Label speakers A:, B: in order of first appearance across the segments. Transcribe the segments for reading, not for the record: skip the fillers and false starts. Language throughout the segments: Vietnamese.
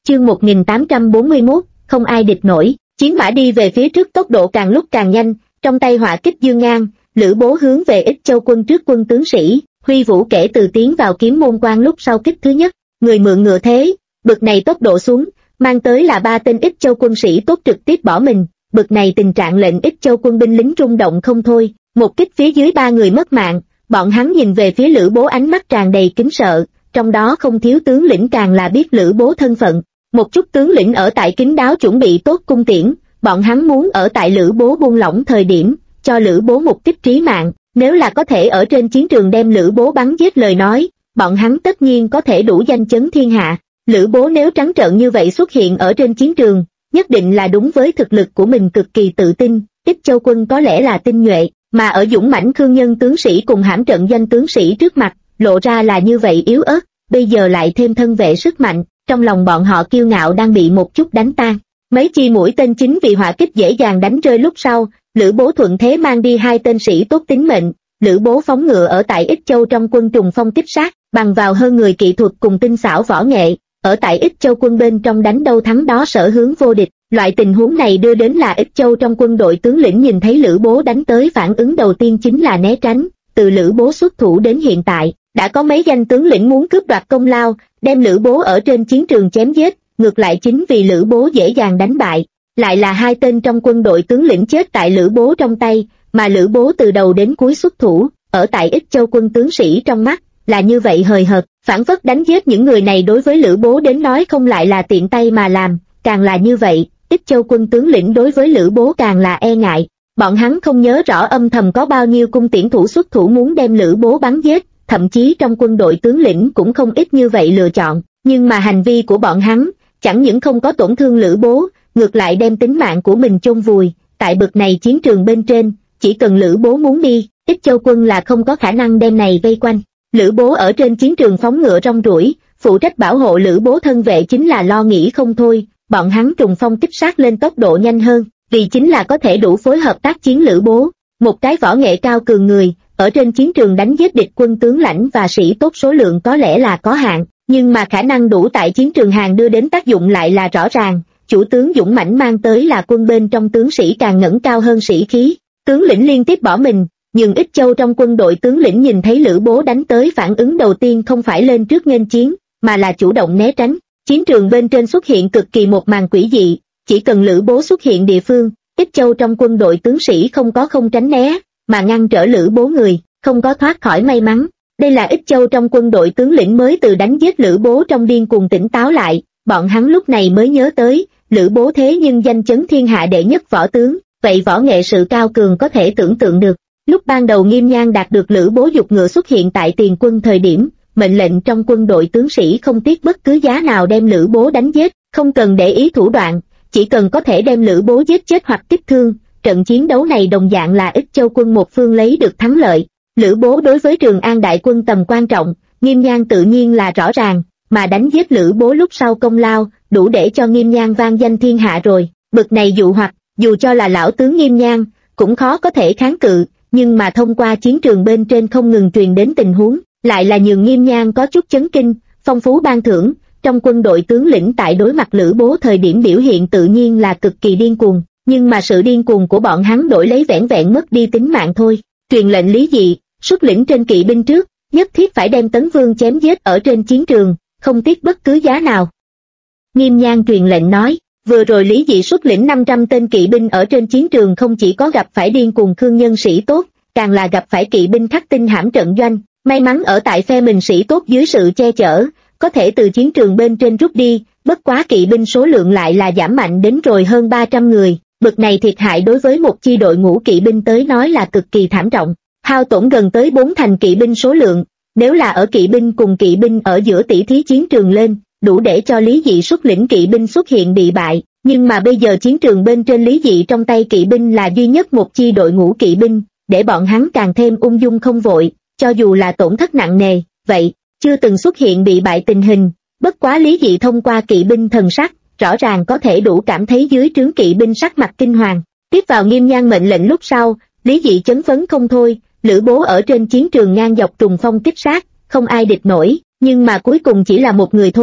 A: Chương 1841, không ai địch nổi. Chiến mã đi về phía trước tốc độ càng lúc càng nhanh, trong tay hỏa kích dương ngang, Lữ Bố hướng về Ích Châu quân trước quân tướng sĩ, Huy Vũ kể từ tiến vào kiếm môn quan lúc sau kích thứ nhất, người mượn ngựa thế, bực này tốc độ xuống, mang tới là 3 tên Ích Châu quân sĩ tốt trực tiếp bỏ mình, bực này tình trạng lệnh Ích Châu quân binh lính rung động không thôi, một kích phía dưới 3 người mất mạng, bọn hắn nhìn về phía Lữ Bố ánh mắt tràn đầy kính sợ, trong đó không thiếu tướng lĩnh càng là biết Lữ Bố thân phận. Một chút tướng lĩnh ở tại kín đáo chuẩn bị tốt cung tiễn, bọn hắn muốn ở tại Lữ Bố buông lỏng thời điểm, cho Lữ Bố một kích trí mạng, nếu là có thể ở trên chiến trường đem Lữ Bố bắn giết lời nói, bọn hắn tất nhiên có thể đủ danh chấn thiên hạ. Lữ Bố nếu trắng trợn như vậy xuất hiện ở trên chiến trường, nhất định là đúng với thực lực của mình cực kỳ tự tin, Ích Châu quân có lẽ là tinh nhuệ, mà ở dũng mãnh khương nhân tướng sĩ cùng hãm trận doanh tướng sĩ trước mặt, lộ ra là như vậy yếu ớt, bây giờ lại thêm thân vệ sức mạnh, trong lòng bọn họ kiêu ngạo đang bị một chút đánh tan. Mấy chi mũi tên chính vì hỏa kích dễ dàng đánh rơi lúc sau, Lữ Bố thuận thế mang đi 2 tên sĩ tốt tính mệnh, Lữ Bố phóng ngựa ở tại Ích Châu trong quân trùng phong kích sát, bằng vào hơn người kỹ thuật cùng tinh xảo võ nghệ, ở tại Ích Châu quân bên trong đánh đâu thắng đó sở hướng vô địch. Loại tình huống này đưa đến là Ích Châu trong quân đội tướng lĩnh nhìn thấy Lữ Bố đánh tới phản ứng đầu tiên chính là né tránh, từ Lữ Bố xuất thủ đến hiện tại, đã có mấy danh tướng lĩnh muốn cướp đoạt công lao, đem Lữ Bố ở trên chiến trường chém giết, ngược lại chính vì Lữ Bố dễ dàng đánh bại, lại là 2 tên trong quân đội tướng lĩnh chết tại Lữ Bố trong tay, mà Lữ Bố từ đầu đến cuối xuất thủ, ở tại Ích Châu quân tướng sĩ trong mắt, là như vậy hời hợt, phản phất đánh giết những người này đối với Lữ Bố đến nói không lại là tiện tay mà làm, càng là như vậy, Ích Châu quân tướng lĩnh đối với Lữ Bố càng là e ngại, bọn hắn không nhớ rõ âm thầm có bao nhiêu cung tiễn thủ xuất thủ muốn đem Lữ Bố bắn giết, thậm chí trong quân đội tướng lĩnh cũng không ít như vậy lựa chọn, nhưng mà hành vi của bọn hắn, chẳng những không có tổn thương Lữ Bố, ngược lại đem tính mạng của mình chôn vùi, tại bực này chiến trường bên trên, chỉ cần Lữ Bố muốn đi, Ích Châu quân là không có khả năng đem này vây quanh. Lữ Bố ở trên chiến trường phóng ngựa rong ruổi, phụ trách bảo hộ Lữ Bố thân vệ chính là lo nghĩ không thôi, bọn hắn trùng phong kích sát lên tốc độ nhanh hơn, vì chính là có thể đủ phối hợp tác chiến Lữ Bố, một cái võ nghệ cao cường người, ở trên chiến trường đánh giết địch quân tướng lãnh và sĩ tốt số lượng có lẽ là có hạn, nhưng mà khả năng đủ tại chiến trường hàng đưa đến tác dụng lại là rõ ràng, chủ tướng dũng mãnh mang tới là quân bên trong tướng sĩ càng ngẩng cao hơn sĩ khí, tướng lĩnh liên tiếp bỏ mình, nhưng Ích Châu trong quân đội tướng lĩnh nhìn thấy Lữ Bố đánh tới phản ứng đầu tiên không phải lên trước nghênh chiến, mà là chủ động né tránh. Chiến trường bên trên xuất hiện cực kỳ một màn quỷ dị, chỉ cần Lữ Bố xuất hiện địa phương, Ích Châu trong quân đội tướng sĩ không có không tránh né, mà ngăn trở Lữ Bố người, không có thoát khỏi may mắn. Đây là Ích Châu trong quân đội tướng lĩnh mới từ đánh giết Lữ Bố trong điên cuồng tỉnh táo lại, bọn hắn lúc này mới nhớ tới, Lữ Bố thế nhưng danh chấn thiên hạ đệ nhất võ tướng, vậy võ nghệ sự cao cường có thể tưởng tượng được. Lúc ban đầu Nghiêm Nhan đạt được Lữ Bố dục ngựa xuất hiện tại tiền quân thời điểm, mệnh lệnh trong quân đội tướng sĩ không tiếc bất cứ giá nào đem Lữ Bố đánh giết, không cần để ý thủ đoạn, chỉ cần có thể đem Lữ Bố giết chết hoặc kích thương, trận chiến đấu này đồng dạng là Ích Châu quân một phương lấy được thắng lợi. Lữ Bố đối với Trường An đại quân tầm quan trọng, Nghiêm Nhan tự nhiên là rõ ràng, mà đánh giết Lữ Bố lúc sau công lao, đủ để cho Nghiêm Nhan vang danh thiên hạ rồi. Bực này dụ hoặc, dù cho là lão tướng Nghiêm Nhan, cũng khó có thể kháng cự, nhưng mà thông qua chiến trường bên trên không ngừng truyền đến tình huống, lại là nhường Nghiêm Nhan có chút chấn kinh, phong phú ban thưởng, trong quân đội tướng lĩnh tại đối mặt Lữ Bố thời điểm biểu hiện tự nhiên là cực kỳ điên cuồng, nhưng mà sự điên cuồng của bọn hắn đổi lấy vẻn vẹn mất đi tính mạng thôi. Truyền lệnh Lý Dị, xuất lĩnh trên kỵ binh trước, nhất thiết phải đem Tấn Vương chém giết ở trên chiến trường, không tiếc bất cứ giá nào. Nghiêm Nhan truyền lệnh nói, vừa rồi Lý Dị xuất lĩnh 500 tên kỵ binh ở trên chiến trường không chỉ có gặp phải điên cuồng khương nhân sĩ tốt, càng là gặp phải kỵ binh khắc tinh hãm trận doanh, may mắn ở tại phe mình sĩ tốt dưới sự che chở, có thể từ chiến trường bên trên rút đi, bất quá kỵ binh số lượng lại là giảm mạnh đến rồi hơn 300 người, bực này thiệt hại đối với một chi đội ngũ kỵ binh tới nói là cực kỳ thảm trọng, hao tổn gần tới 4 thành kỵ binh số lượng, nếu là ở kỵ binh cùng kỵ binh ở giữa tỷ thí chiến trường lên, đủ để cho Lý Dị xuất lĩnh kỵ binh xuất hiện bị bại, nhưng mà bây giờ chiến trường bên trên Lý Dị trong tay kỵ binh là duy nhất một chi đội ngũ kỵ binh, để bọn hắn càng thêm ung dung không vội, cho dù là tổn thất nặng nề, vậy, chưa từng xuất hiện bị bại tình hình, bất quá Lý Dị thông qua kỵ binh thần sắc, rõ ràng có thể đủ cảm thấy dưới trướng kỵ binh sắc mặt kinh hoàng. Tiếp vào Nghiêm Nhan mệnh lệnh lúc sau, Lý Dị chấn phấn không thôi, Lữ Bố ở trên chiến trường ngang dọc trùng phong kích sát, không ai địch nổi, nhưng mà cuối cùng chỉ là một người thôi,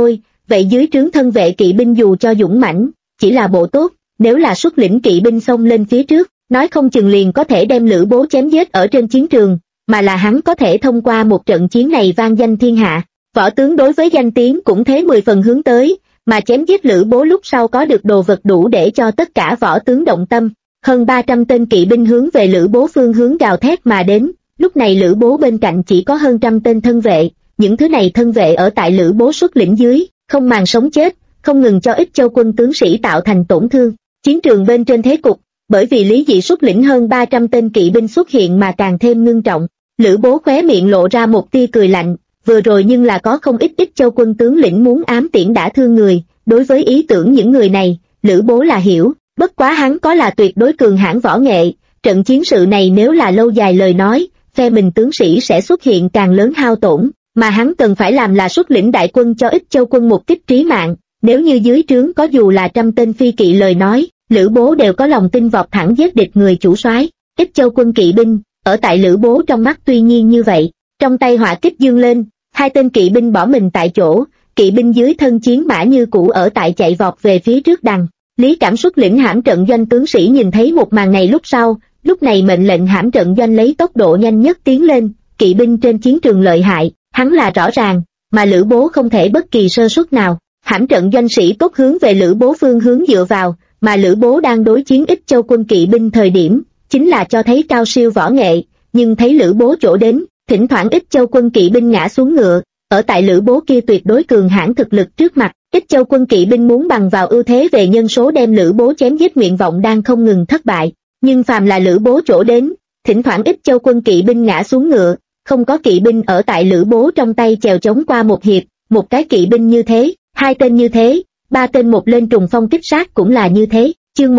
A: vậy dưới trướng thân vệ kỵ binh dù cho dũng mãnh, chỉ là bộ tốt, nếu là xuất lĩnh kỵ binh xông lên phía trước, nói không chừng liền có thể đem Lữ Bố chém giết ở trên chiến trường, mà là hắn có thể thông qua một trận chiến này vang danh thiên hạ. Võ tướng đối với danh tiếng cũng thế 10 phần hướng tới, mà chém giết Lữ Bố lúc sau có được đồ vật đủ để cho tất cả võ tướng động tâm. Hơn 300 tên kỵ binh hướng về Lữ Bố phương hướng gào thét mà đến, lúc này Lữ Bố bên cạnh chỉ có hơn trăm tên thân vệ, những thứ này thân vệ ở tại Lữ Bố xuất lĩnh dưới, không màng sống chết, không ngừng cho Ích Châu quân tướng sĩ tạo thành tổn thương. Chiến trường bên trên thế cục, bởi vì Lý Dị xuất lĩnh hơn 300 tên kỵ binh xuất hiện mà càng thêm ngưng trọng. Lữ Bố khóe miệng lộ ra một tia cười lạnh, vừa rồi nhưng là có không ít Ích Châu quân tướng lĩnh muốn ám tiễn đả thương người, đối với ý tưởng những người này, Lữ Bố là hiểu, bất quá hắn có là tuyệt đối cường hãn võ nghệ, trận chiến sự này nếu là lâu dài lời nói, phe mình tướng sĩ sẽ xuất hiện càng lớn hao tổn, mà hắn cần phải làm là xuất lĩnh đại quân cho Ích Châu quân một kích trí mạng, nếu như dưới trướng có dù là trăm tên phi kỵ lời nói, Lữ Bố đều có lòng tin vọt thẳng giết địch người chủ soái. Ích Châu quân kỵ binh, ở tại Lữ Bố trong mắt tuy nhiên như vậy, trong tay hỏa kích dương lên, hai tên kỵ binh bỏ mình tại chỗ, kỵ binh dưới thân chiến mã như cũ ở tại chạy vọt về phía trước đằng. Lý Cảm xuất lĩnh hãm trận doanh tướng sĩ nhìn thấy một màn này lúc sau, lúc này mệnh lệnh hãm trận doanh lấy tốc độ nhanh nhất tiến lên, kỵ binh trên chiến trường lợi hại, hắn là rõ ràng, mà Lữ Bố không thể bất kỳ sơ suất nào. Hãm trận doanh sĩ tốt hướng về Lữ Bố phương hướng dựa vào, mà Lữ Bố đang đối chiến Ích Châu quân kỵ binh thời điểm, chính là cho thấy cao siêu võ nghệ, nhưng thấy Lữ Bố chỗ đến, thỉnh thoảng Ích Châu quân kỵ binh ngã xuống ngựa, ở tại Lữ Bố kia tuyệt đối cường hãn thực lực trước mặt, Ích Châu quân kỵ binh muốn bằng vào ưu thế về nhân số đem Lữ Bố chém giết nguyện vọng đang không ngừng thất bại, nhưng phàm là Lữ Bố chỗ đến, thỉnh thoảng Ích Châu quân kỵ binh ngã xuống ngựa, không có kỵ binh ở tại Lữ Bố trong tay chèo chống qua một hiệp, một cái kỵ binh như thế, hai tên như thế, ba tên một lên trùng phong kích sát cũng là như thế. Chương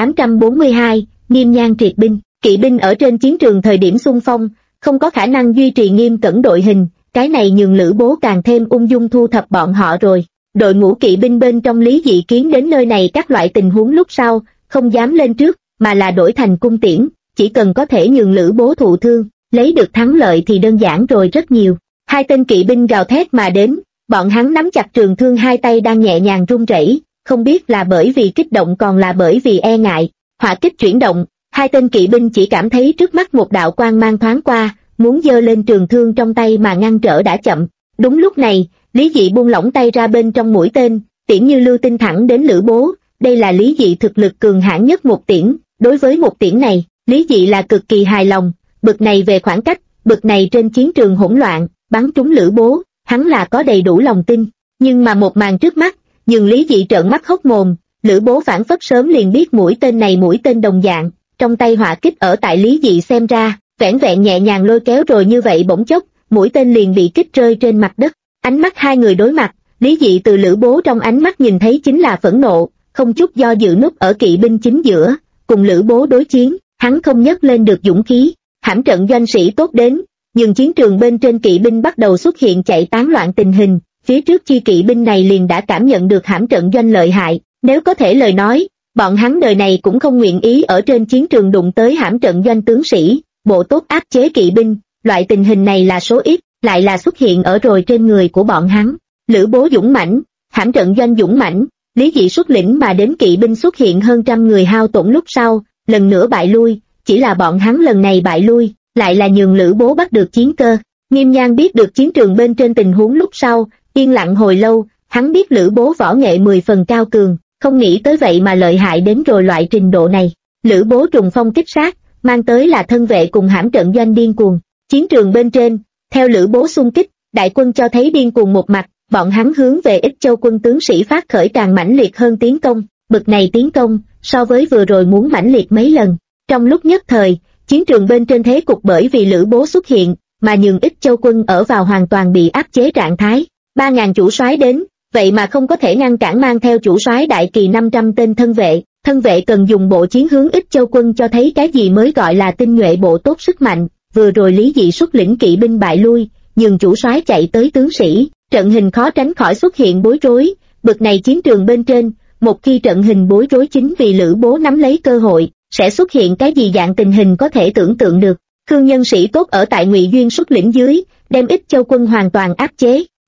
A: 1842, Nghiêm Nhan triệt binh, kỵ binh ở trên chiến trường thời điểm xung phong, không có khả năng duy trì nghiêm cẩn đội hình, cái này nhường Lữ Bố càng thêm ung dung thu thập bọn họ rồi. Đội ngũ kỵ binh bên trong Lý Dị kiến đến nơi này các loại tình huống lúc sau, không dám lên trước, mà là đổi thành cung tiễn, chỉ cần có thể nhường Lữ Bố thụ thương, lấy được thắng lợi thì đơn giản rồi rất nhiều. Hai tên kỵ binh gào thét mà đến, bọn hắn nắm chặt trường thương hai tay đang nhẹ nhàng run rẩy, không biết là bởi vì kích động còn là bởi vì e ngại. Hỏa kích chuyển động, hai tên kỵ binh chỉ cảm thấy trước mắt một đạo quang mang thoáng qua, muốn giơ lên trường thương trong tay mà ngăn trở đã chậm. Đúng lúc này, Lý Dị buông lỏng tay ra bên trong mũi tên, tiễn như lưu tinh thẳng đến Lữ Bố. Đây là Lý Dị thực lực cường hãn nhất một tiễn, đối với một tiễn này, Lý Dị là cực kỳ hài lòng, bực này về khoảng cách, bực này trên chiến trường hỗn loạn, bắn trúng Lữ Bố, hắn là có đầy đủ lòng tin, nhưng mà một màn trước mắt, nhường Lý Dị trợn mắt hốc mồm. Lữ Bố phản phất sớm liền biết mũi tên này mũi tên đồng dạng, trong tay hỏa kích ở tại Lý Dị xem ra, vẻn vẹn nhẹ nhàng lôi kéo rồi như vậy bỗng chốc, mũi tên liền bị kích rơi trên mặt đất. Ánh mắt hai người đối mặt, Lý Dị từ Lữ Bố trong ánh mắt nhìn thấy chính là phẫn nộ, không chút do dự núp ở kỵ binh chính giữa, cùng Lữ Bố đối chiến, hắn không nhấc lên được dũng khí. Hãm trận doanh sĩ tốt đến, nhưng chiến trường bên trên kỵ binh bắt đầu xuất hiện chạy tán loạn tình hình, phía trước chi kỵ binh này liền đã cảm nhận được hãm trận doanh lợi hại, nếu có thể lời nói, bọn hắn đời này cũng không nguyện ý ở trên chiến trường đụng tới hãm trận doanh tướng sĩ, bộ tốt áp chế kỵ binh, loại tình hình này là số ít, lại là xuất hiện ở rồi trên người của bọn hắn. Lữ Bố dũng mãnh, hãm trận doanh dũng mãnh, Lý Dị xuất lĩnh mà đến kỵ binh xuất hiện hơn trăm người hao tổn lúc sau, lần nữa bại lui, chỉ là bọn hắn lần này bại lui, lại là nhường Lữ Bố bắt được chiến cơ. Nghiêm Nhan biết được chiến trường bên trên tình huống lúc sau, yên lặng hồi lâu, hắn biết Lữ Bố võ nghệ 10 phần cao cường, không nghĩ tới vậy mà lợi hại đến rồi loại trình độ này. Lữ Bố trùng phong kích sát, mang tới là thân vệ cùng hãm trận doanh điên cuồng. Chiến trường bên trên, theo Lữ Bố xung kích, đại quân cho thấy điên cuồng một mặt, bọn hắn hướng về Ích Châu quân tướng sĩ phát khởi càng mãnh liệt hơn tiến công, bực này tiến công, so với vừa rồi muốn mãnh liệt mấy lần. Trong lúc nhất thời, chiến trường bên trên thế cục bởi vì Lữ Bố xuất hiện, mà nhường Ích Châu quân ở vào hoàn toàn bị áp chế trạng thái. 3.000 chủ soái đến, vậy mà không có thể ngăn cản mang theo chủ soái đại kỳ 500 tên thân vệ cần dùng bộ chiến hướng Ích Châu quân cho thấy cái gì mới gọi là tinh nhuệ bộ tốt sức mạnh. Vừa rồi Lý Dị xuất lĩnh kỵ binh bại lui, nhường chủ soái chạy tới tướng sĩ, trận hình khó tránh khỏi xuất hiện bối rối. Bực này chiến trường bên trên, một khi trận hình bối rối chính vì Lữ Bố nắm lấy cơ hội, sẽ xuất hiện cái gì dạng tình hình có thể tưởng tượng được. Khương nhân sĩ tốt ở tại Ngụy Duyên xuất lĩnh dưới, đem Ích Châu quân hoàn toàn áp chế.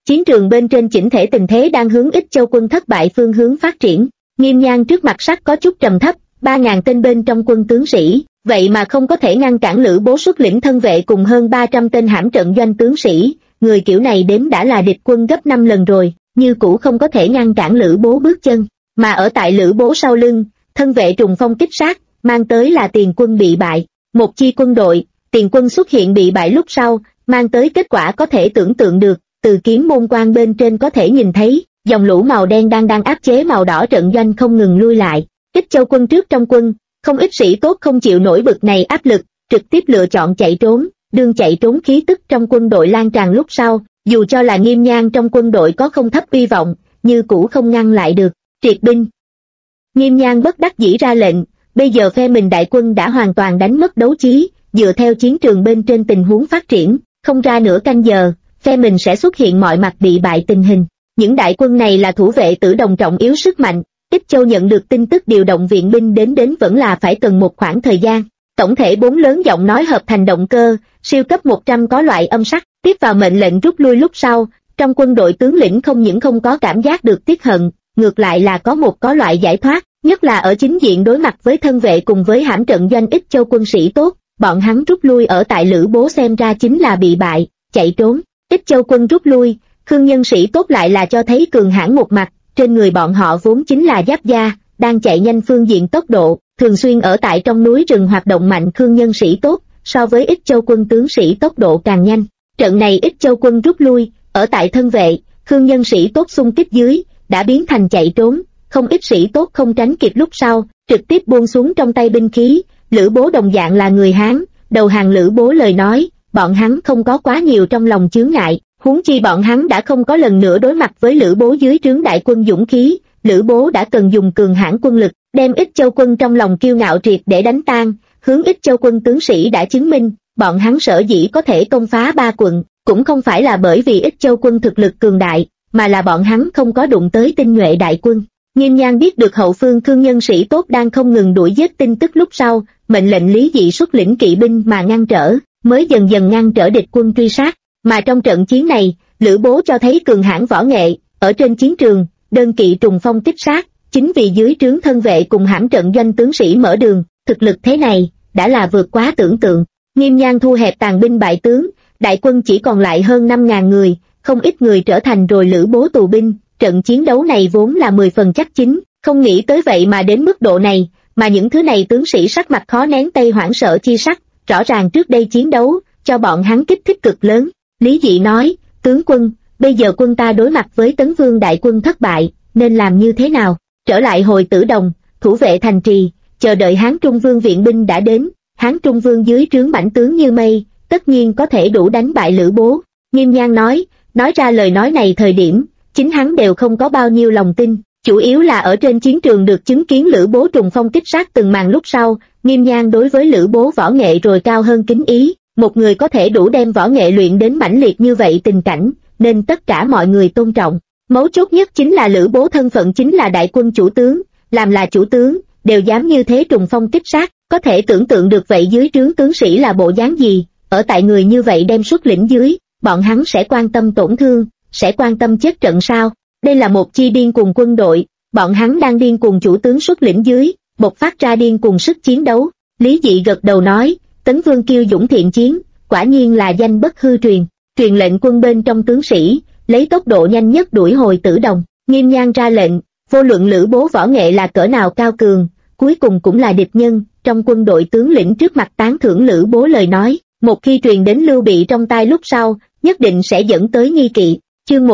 A: Chiến trường bên trên chỉnh thể tình thế đang hướng Ích Châu quân thất bại phương hướng phát triển. Nghiêm Nhan trước mặt sắc có chút trầm thấp, 3.000 tên bên trong quân tướng sĩ, vậy mà không có thể ngăn cản Lữ Bố xuất lĩnh thân vệ cùng hơn 300 tên hãm trận doanh tướng sĩ, người kiểu này đếm đã là địch quân gấp 5 lần rồi, như cũ không có thể ngăn cản Lữ Bố bước chân, mà ở tại Lữ Bố sau lưng, thân vệ trùng phong kích sát, mang tới là tiền quân bị bại. Một chi quân đội, tiền quân xuất hiện bị bại lúc sau, mang tới kết quả có thể tưởng tượng được, từ kiếm môn quan bên trên có thể nhìn thấy, dòng lũ màu đen đang áp chế màu đỏ trận doanh không ngừng lui lại. Ích Châu quân trước trong quân, không ít sĩ tốt không chịu nổi bực này áp lực, trực tiếp lựa chọn chạy trốn, đương chạy trốn khí tức trong quân đội lan tràn lúc sau, dù cho là Nghiêm Nhan trong quân đội có không thấp uy vọng, như cũ không ngăn lại được, triệt binh. Nghiêm Nhan bất đắc dĩ ra lệnh, bây giờ phe mình đại quân đã hoàn toàn đánh mất đấu trí, dựa theo chiến trường bên trên tình huống phát triển, không ra nửa canh giờ, phe mình sẽ xuất hiện mọi mặt bị bại tình hình. Những đại quân này là thủ vệ Tử Đồng trọng yếu sức mạnh, Ích Châu nhận được tin tức điều động viện binh đến vẫn là phải cần một khoảng thời gian. Tổng thể 4 lớn giọng nói hợp thành động cơ, siêu cấp 100 có loại âm sắc, tiếp vào mệnh lệnh rút lui lúc sau, trong quân đội tướng lĩnh không những không có cảm giác được tiếc hận, ngược lại là có loại giải thoát, nhất là ở chính diện đối mặt với thân vệ cùng với hãm trận doanh Ích Châu quân sĩ tốt, bọn hắn rút lui ở tại Lữ Bố xem ra chính là bị bại, chạy trốn. Ích Châu quân rút lui, Khương nhân sĩ tốt lại là cho thấy cường hãn một mặt, trên người bọn họ vốn chính là giáp da, đang chạy nhanh phương diện tốc độ, thường xuyên ở tại trong núi rừng hoạt động mạnh. Khương nhân sĩ tốt, so với Ích Châu quân tướng sĩ tốc độ càng nhanh. Trận này Ích Châu quân rút lui, ở tại thân vệ, Khương nhân sĩ tốt xung kích dưới, đã biến thành chạy trốn, không ít sĩ tốt không tránh kịp lúc sau, trực tiếp buông xuống trong tay binh khí. Lữ Bố đồng dạng là người Hán, đầu hàng Lữ Bố lời nói, bọn hắn không có quá nhiều trong lòng chướng ngại, huống chi bọn hắn đã không có lần nữa đối mặt với Lữ Bố dưới trướng đại quân dũng khí. Lữ Bố đã cần dùng cường hãn quân lực, đem Ích Châu quân trong lòng kiêu ngạo triệt để đánh tan. Hướng Ích Châu quân tướng sĩ đã chứng minh, bọn hắn sở dĩ có thể công phá 3 quận, cũng không phải là bởi vì Ích Châu quân thực lực cường đại, mà là bọn hắn không có đụng tới tinh nhuệ đại quân. Nghiêm Nhan biết được hậu phương Khương nhân sĩ tốt đang không ngừng đuổi giết tin tức lúc sau, mệnh lệnh Lý Dị xuất lĩnh kỵ binh mà ngăn trở, mới dần dần ngăn trở địch quân truy sát. Mà trong trận chiến này, Lữ Bố cho thấy cường hãn võ nghệ, ở trên chiến trường, đơn kỵ trùng phong kích sát, chính vì dưới trướng thân vệ cùng hãm trận doanh tướng sĩ mở đường, thực lực thế này, đã là vượt quá tưởng tượng. Nghiêm Nhan thu hẹp tàn binh bại tướng, đại quân chỉ còn lại hơn 5.000 người, không ít người trở thành rồi Lữ Bố tù binh. Trận chiến đấu này vốn là 10 phần chắc chính, không nghĩ tới vậy mà đến mức độ này, mà những thứ này tướng sĩ sắc mặt khó nén tây hoảng sợ chi sắc, rõ ràng trước đây chiến đấu, cho bọn hắn kích thích cực lớn. Lý Dị nói, tướng quân, bây giờ quân ta đối mặt với Tấn Vương đại quân thất bại, nên làm như thế nào? Trở lại hồi Tử Đồng, thủ vệ thành trì, chờ đợi Hán Trung Vương viện binh đã đến. Hán Trung Vương dưới trướng mãnh tướng như mây, tất nhiên có thể đủ đánh bại Lữ Bố. Nghiêm Nhan nói ra lời nói này thời điểm, chính hắn đều không có bao nhiêu lòng tin, chủ yếu là ở trên chiến trường được chứng kiến Lữ Bố trùng phong kích sát từng màn lúc sau, Nghiêm Nhan đối với Lữ Bố võ nghệ rồi cao hơn kính ý, một người có thể đủ đem võ nghệ luyện đến mãnh liệt như vậy tình cảnh, nên tất cả mọi người tôn trọng. Mấu chốt nhất chính là Lữ Bố thân phận chính là đại quân chủ tướng, làm là chủ tướng, đều dám như thế trùng phong kích sát, có thể tưởng tượng được vậy dưới trướng tướng sĩ là bộ dáng gì, ở tại người như vậy đem xuất lĩnh dưới, bọn hắn sẽ quan tâm tổn thương, sẽ quan tâm chết trận sao? Đây là một chi điên cuồng quân đội, bọn hắn đang điên cuồng chủ tướng xuất lĩnh dưới, bộc phát ra điên cuồng sức chiến đấu. Lý Dị gật đầu nói, Tấn Vương kiêu dũng thiện chiến, quả nhiên là danh bất hư truyền. Truyền lệnh quân bên trong tướng sĩ, lấy tốc độ nhanh nhất đuổi hồi Tử Đồng. Nghiêm Nhan ra lệnh, vô luận Lữ Bố võ nghệ là cỡ nào cao cường, cuối cùng cũng là địch nhân. Trong quân đội tướng lĩnh trước mặt tán thưởng Lữ Bố lời nói, một khi truyền đến Lưu Bị trong tai lúc sau, nhất định sẽ dẫn tới nghi kỵ. Chương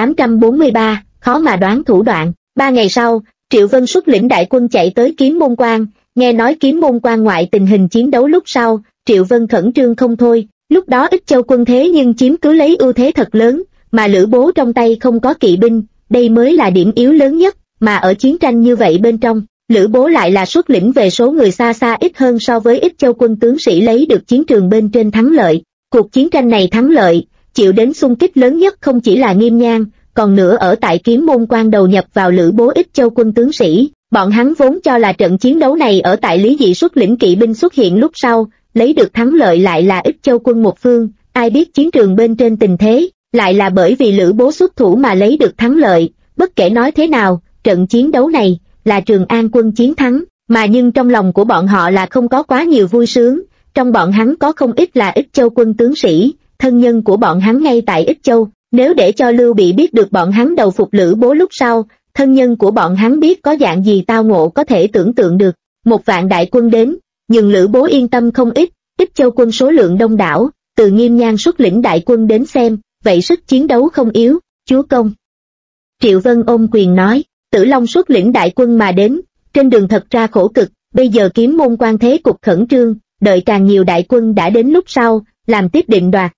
A: 1843, khó mà đoán thủ đoạn. 3 ngày sau, Triệu Vân xuất lĩnh đại quân chạy tới Kiếm Môn Quan, nghe nói Kiếm Môn Quan ngoại tình hình chiến đấu lúc sau, Triệu Vân khẩn trương không thôi. Lúc đó Ích Châu quân thế nhưng chiếm cứ lấy ưu thế thật lớn, mà Lữ Bố trong tay không có kỵ binh, đây mới là điểm yếu lớn nhất, mà ở chiến tranh như vậy bên trong, Lữ Bố lại là xuất lĩnh về số người xa xa ít hơn so với Ích Châu quân tướng sĩ lấy được chiến trường bên trên thắng lợi. Cuộc chiến tranh này thắng lợi, chịu đến xung kích lớn nhất không chỉ là Nghiêm Nhan, còn nữa ở tại Kiếm Môn Quan đầu nhập vào Lữ Bố Ích Châu quân tướng sĩ, bọn hắn vốn cho là trận chiến đấu này ở tại Lý Dị xuất lĩnh kỵ binh xuất hiện lúc sau, lấy được thắng lợi lại là Ích Châu quân một phương, ai biết chiến trường bên trên tình thế, lại là bởi vì Lữ Bố xuất thủ mà lấy được thắng lợi. Bất kể nói thế nào, trận chiến đấu này là Trường An quân chiến thắng, mà nhưng trong lòng của bọn họ là không có quá nhiều vui sướng. Trong bọn hắn có không ít là Ích Châu quân tướng sĩ, thân nhân của bọn hắn ngay tại Ích Châu. Nếu để cho Lưu Bị biết được bọn hắn đầu phục Lữ Bố lúc sau, thân nhân của bọn hắn biết có dạng gì tao ngộ có thể tưởng tượng được. 1.000 đại quân đến, nhưng Lữ Bố yên tâm không ít. Ích Châu quân số lượng đông đảo, từ Nghiêm Nhan xuất lĩnh đại quân đến xem, vậy sức chiến đấu không yếu. Chúa công. Triệu Vân ôm quyền nói, Tử Long xuất lĩnh đại quân mà đến, trên đường thật ra khổ cực, bây giờ Kiếm Môn quan thế cục khẩn trương, đợi càng nhiều đại quân đã đến lúc sau, làm tiếp định đoạt.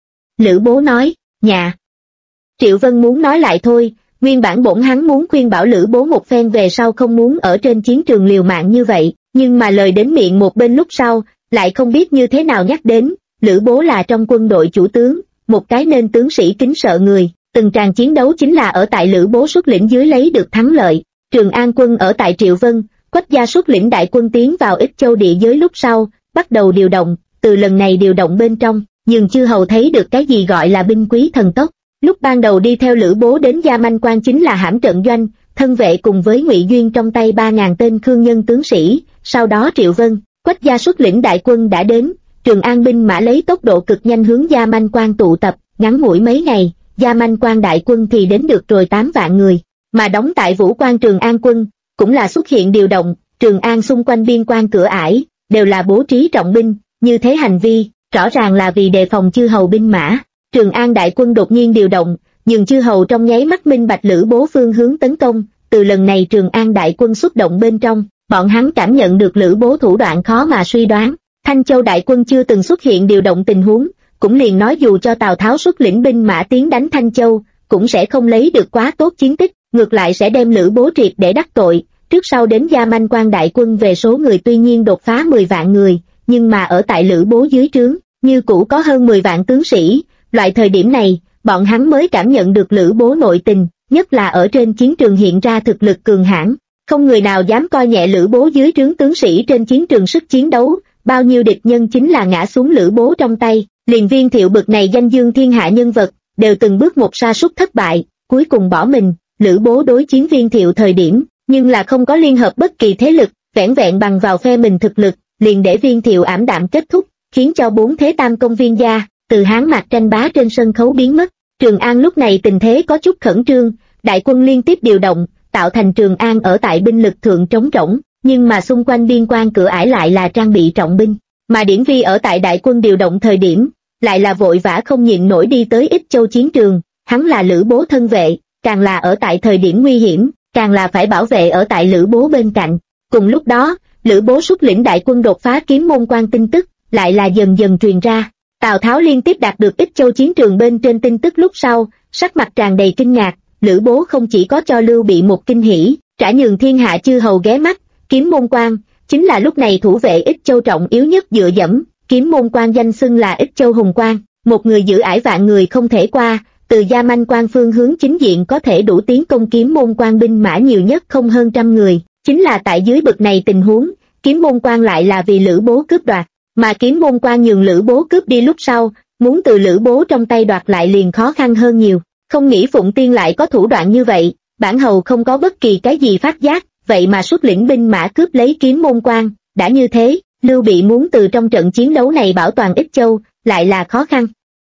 A: Lữ Bố nói, nhà. Triệu Vân muốn nói lại thôi, nguyên bản bổn hắn muốn khuyên bảo Lữ Bố một phen về sau không muốn ở trên chiến trường liều mạng như vậy, nhưng mà lời đến miệng một bên lúc sau, lại không biết như thế nào nhắc đến. Lữ Bố là trong quân đội chủ tướng, một cái nên tướng sĩ kính sợ người, từng tràng chiến đấu chính là ở tại Lữ Bố xuất lĩnh dưới lấy được thắng lợi. Trường An quân ở tại Triệu Vân, Quách gia xuất lĩnh đại quân tiến vào Ích Châu địa giới lúc sau, bắt đầu điều động. Từ lần này điều động bên trong, nhưng chư hầu thấy được cái gì gọi là binh quý thần tốc. Lúc ban đầu đi theo Lữ Bố đến Gia Manh Quan chính là hãm trận doanh, thân vệ cùng với Ngụy Duyên trong tay 3.000 tên khương nhân tướng sĩ. Sau đó Triệu Vân, Quách gia xuất lĩnh đại quân đã đến, Trường An binh mã lấy tốc độ cực nhanh hướng Gia Manh Quan tụ tập, ngắn ngủi mấy ngày, Gia Manh Quan đại quân thì đến được rồi 8 vạn người, mà đóng tại Vũ Quan Trường An quân, cũng là xuất hiện điều động. Trường An xung quanh biên quan cửa ải, đều là bố trí trọng binh, như thế hành vi, rõ ràng là vì đề phòng chư hầu binh mã. Trường An đại quân đột nhiên điều động, nhưng chư hầu trong nháy mắt minh bạch Lữ Bố phương hướng tấn công. Từ lần này Trường An đại quân xuất động bên trong, bọn hắn cảm nhận được Lữ Bố thủ đoạn khó mà suy đoán. Thanh Châu đại quân chưa từng xuất hiện điều động tình huống, cũng liền nói dù cho Tào Tháo xuất lĩnh binh mã tiến đánh Thanh Châu, cũng sẽ không lấy được quá tốt chiến tích, ngược lại sẽ đem Lữ Bố triệt để đắc tội. Trước sau đến Gia Manh Quan đại quân về số người tuy nhiên đột phá 10 vạn người, nhưng mà ở tại Lữ Bố dưới trướng, như cũ có hơn 10 vạn tướng sĩ. Loại thời điểm này, bọn hắn mới cảm nhận được Lữ Bố nội tình, nhất là ở trên chiến trường hiện ra thực lực cường hãn. Không người nào dám coi nhẹ Lữ Bố dưới trướng tướng sĩ trên chiến trường sức chiến đấu, bao nhiêu địch nhân chính là ngã xuống Lữ Bố trong tay. Liền Viên Thiệu bực này danh dương thiên hạ nhân vật, đều từng bước một sa sút thất bại, cuối cùng bỏ mình. Lữ Bố đối chiến Viên Thiệu thời điểm, nhưng là không có liên hợp bất kỳ thế lực, vẻn vẹn bằng vào phe mình thực lực, liền để Viên Thiệu ảm đạm kết thúc, khiến cho 4 thế tam công Viên gia, từ Hán Mạc tranh bá trên sân khấu biến mất. Trường An lúc này tình thế có chút khẩn trương, đại quân liên tiếp điều động, tạo thành Trường An ở tại binh lực thượng trống rỗng, nhưng mà xung quanh biên quan cửa ải lại là trang bị trọng binh, mà Điển Vi ở tại đại quân điều động thời điểm, lại là vội vã không nhịn nổi đi tới Ích Châu chiến trường. Hắn là Lữ Bố thân vệ, càng là ở tại thời điểm nguy hiểm, càng là phải bảo vệ ở tại Lữ Bố bên cạnh. Cùng lúc đó, Lữ Bố xuất lĩnh đại quân đột phá Kiếm Môn Quan tin tức, lại là dần dần truyền ra. Tào Tháo liên tiếp đạt được Ích Châu chiến trường bên trên tin tức lúc sau, sắc mặt tràn đầy kinh ngạc. Lữ Bố không chỉ có cho Lưu Bị một kinh hỉ, trả nhường thiên hạ chư hầu ghé mắt. Kiếm Môn Quan chính là lúc này thủ vệ Ích Châu trọng yếu nhất dựa dẫm. Kiếm Môn Quan danh xưng là Ích Châu hùng quan, một người giữ ải vạn người không thể qua. Từ Gia Manh Quan phương hướng chính diện có thể đủ tiến công Kiếm Môn Quan binh mã nhiều nhất không hơn 100 người. Chính là tại dưới bực này tình huống, Kiếm Môn Quan lại là vì Lữ Bố cướp đoạt, mà Kiếm Môn Quan nhường Lữ Bố cướp đi lúc sau, muốn từ Lữ Bố trong tay đoạt lại liền khó khăn hơn nhiều. Không nghĩ Phụng Tiên lại có thủ đoạn như vậy, bản hầu không có bất kỳ cái gì phát giác, vậy mà xuất lĩnh binh mã cướp lấy Kiếm Môn Quan. Đã như thế, Lưu Bị muốn từ trong trận chiến đấu này bảo toàn Ích Châu, lại là khó khăn.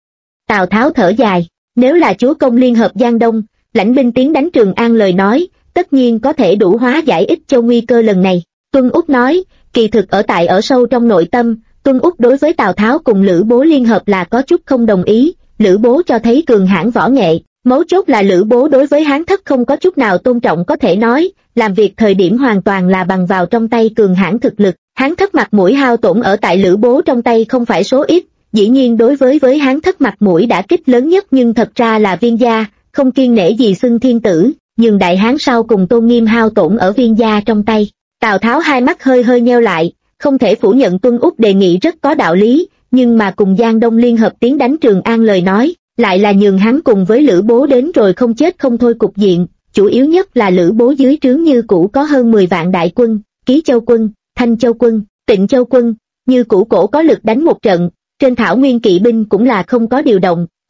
A: Tào Tháo thở dài, nếu là chúa công liên hợp Giang Đông, lãnh binh tiến đánh Trường An lời nói, tất nhiên có thể đủ hóa giải Ích Châu nguy cơ lần này. Tuân Úc nói, kỳ thực ở sâu trong nội tâm, Tuân Úc đối với Tào Tháo cùng Lữ Bố liên hợp là có chút không đồng ý. Lữ Bố cho thấy cường hãn võ nghệ, mấu chốt là Lữ Bố đối với Hán Thất không có chút nào tôn trọng có thể nói, làm việc thời điểm hoàn toàn là bằng vào trong tay cường hãn thực lực. Hán Thất mặt mũi hao tổn ở tại Lữ Bố trong tay không phải số ít, dĩ nhiên đối với Hán Thất mặt mũi đả kích lớn nhất nhưng thật ra là Viên gia, không kiêng nể gì xưng thiên tử, nhưng Đại Hán sau cùng tôn nghiêm hao tổn ở Viên gia trong tay. Tào Tháo hai mắt hơi hơi nheo lại, không thể phủ nhận Tuân Úc đề nghị rất có đạo lý, nhưng mà cùng Giang Đông liên hợp tiến đánh Trường An lời nói, lại là nhường hắn cùng với Lữ Bố đến rồi không chết không thôi cục diện. Chủ yếu nhất là Lữ Bố dưới trướng như cũ có hơn 10 vạn đại quân, Ký Châu quân, Thanh Châu quân, Tịnh Châu quân, như cũ cổ có lực đánh một trận. Trên thảo nguyên kỵ binh cũng là không có điều động,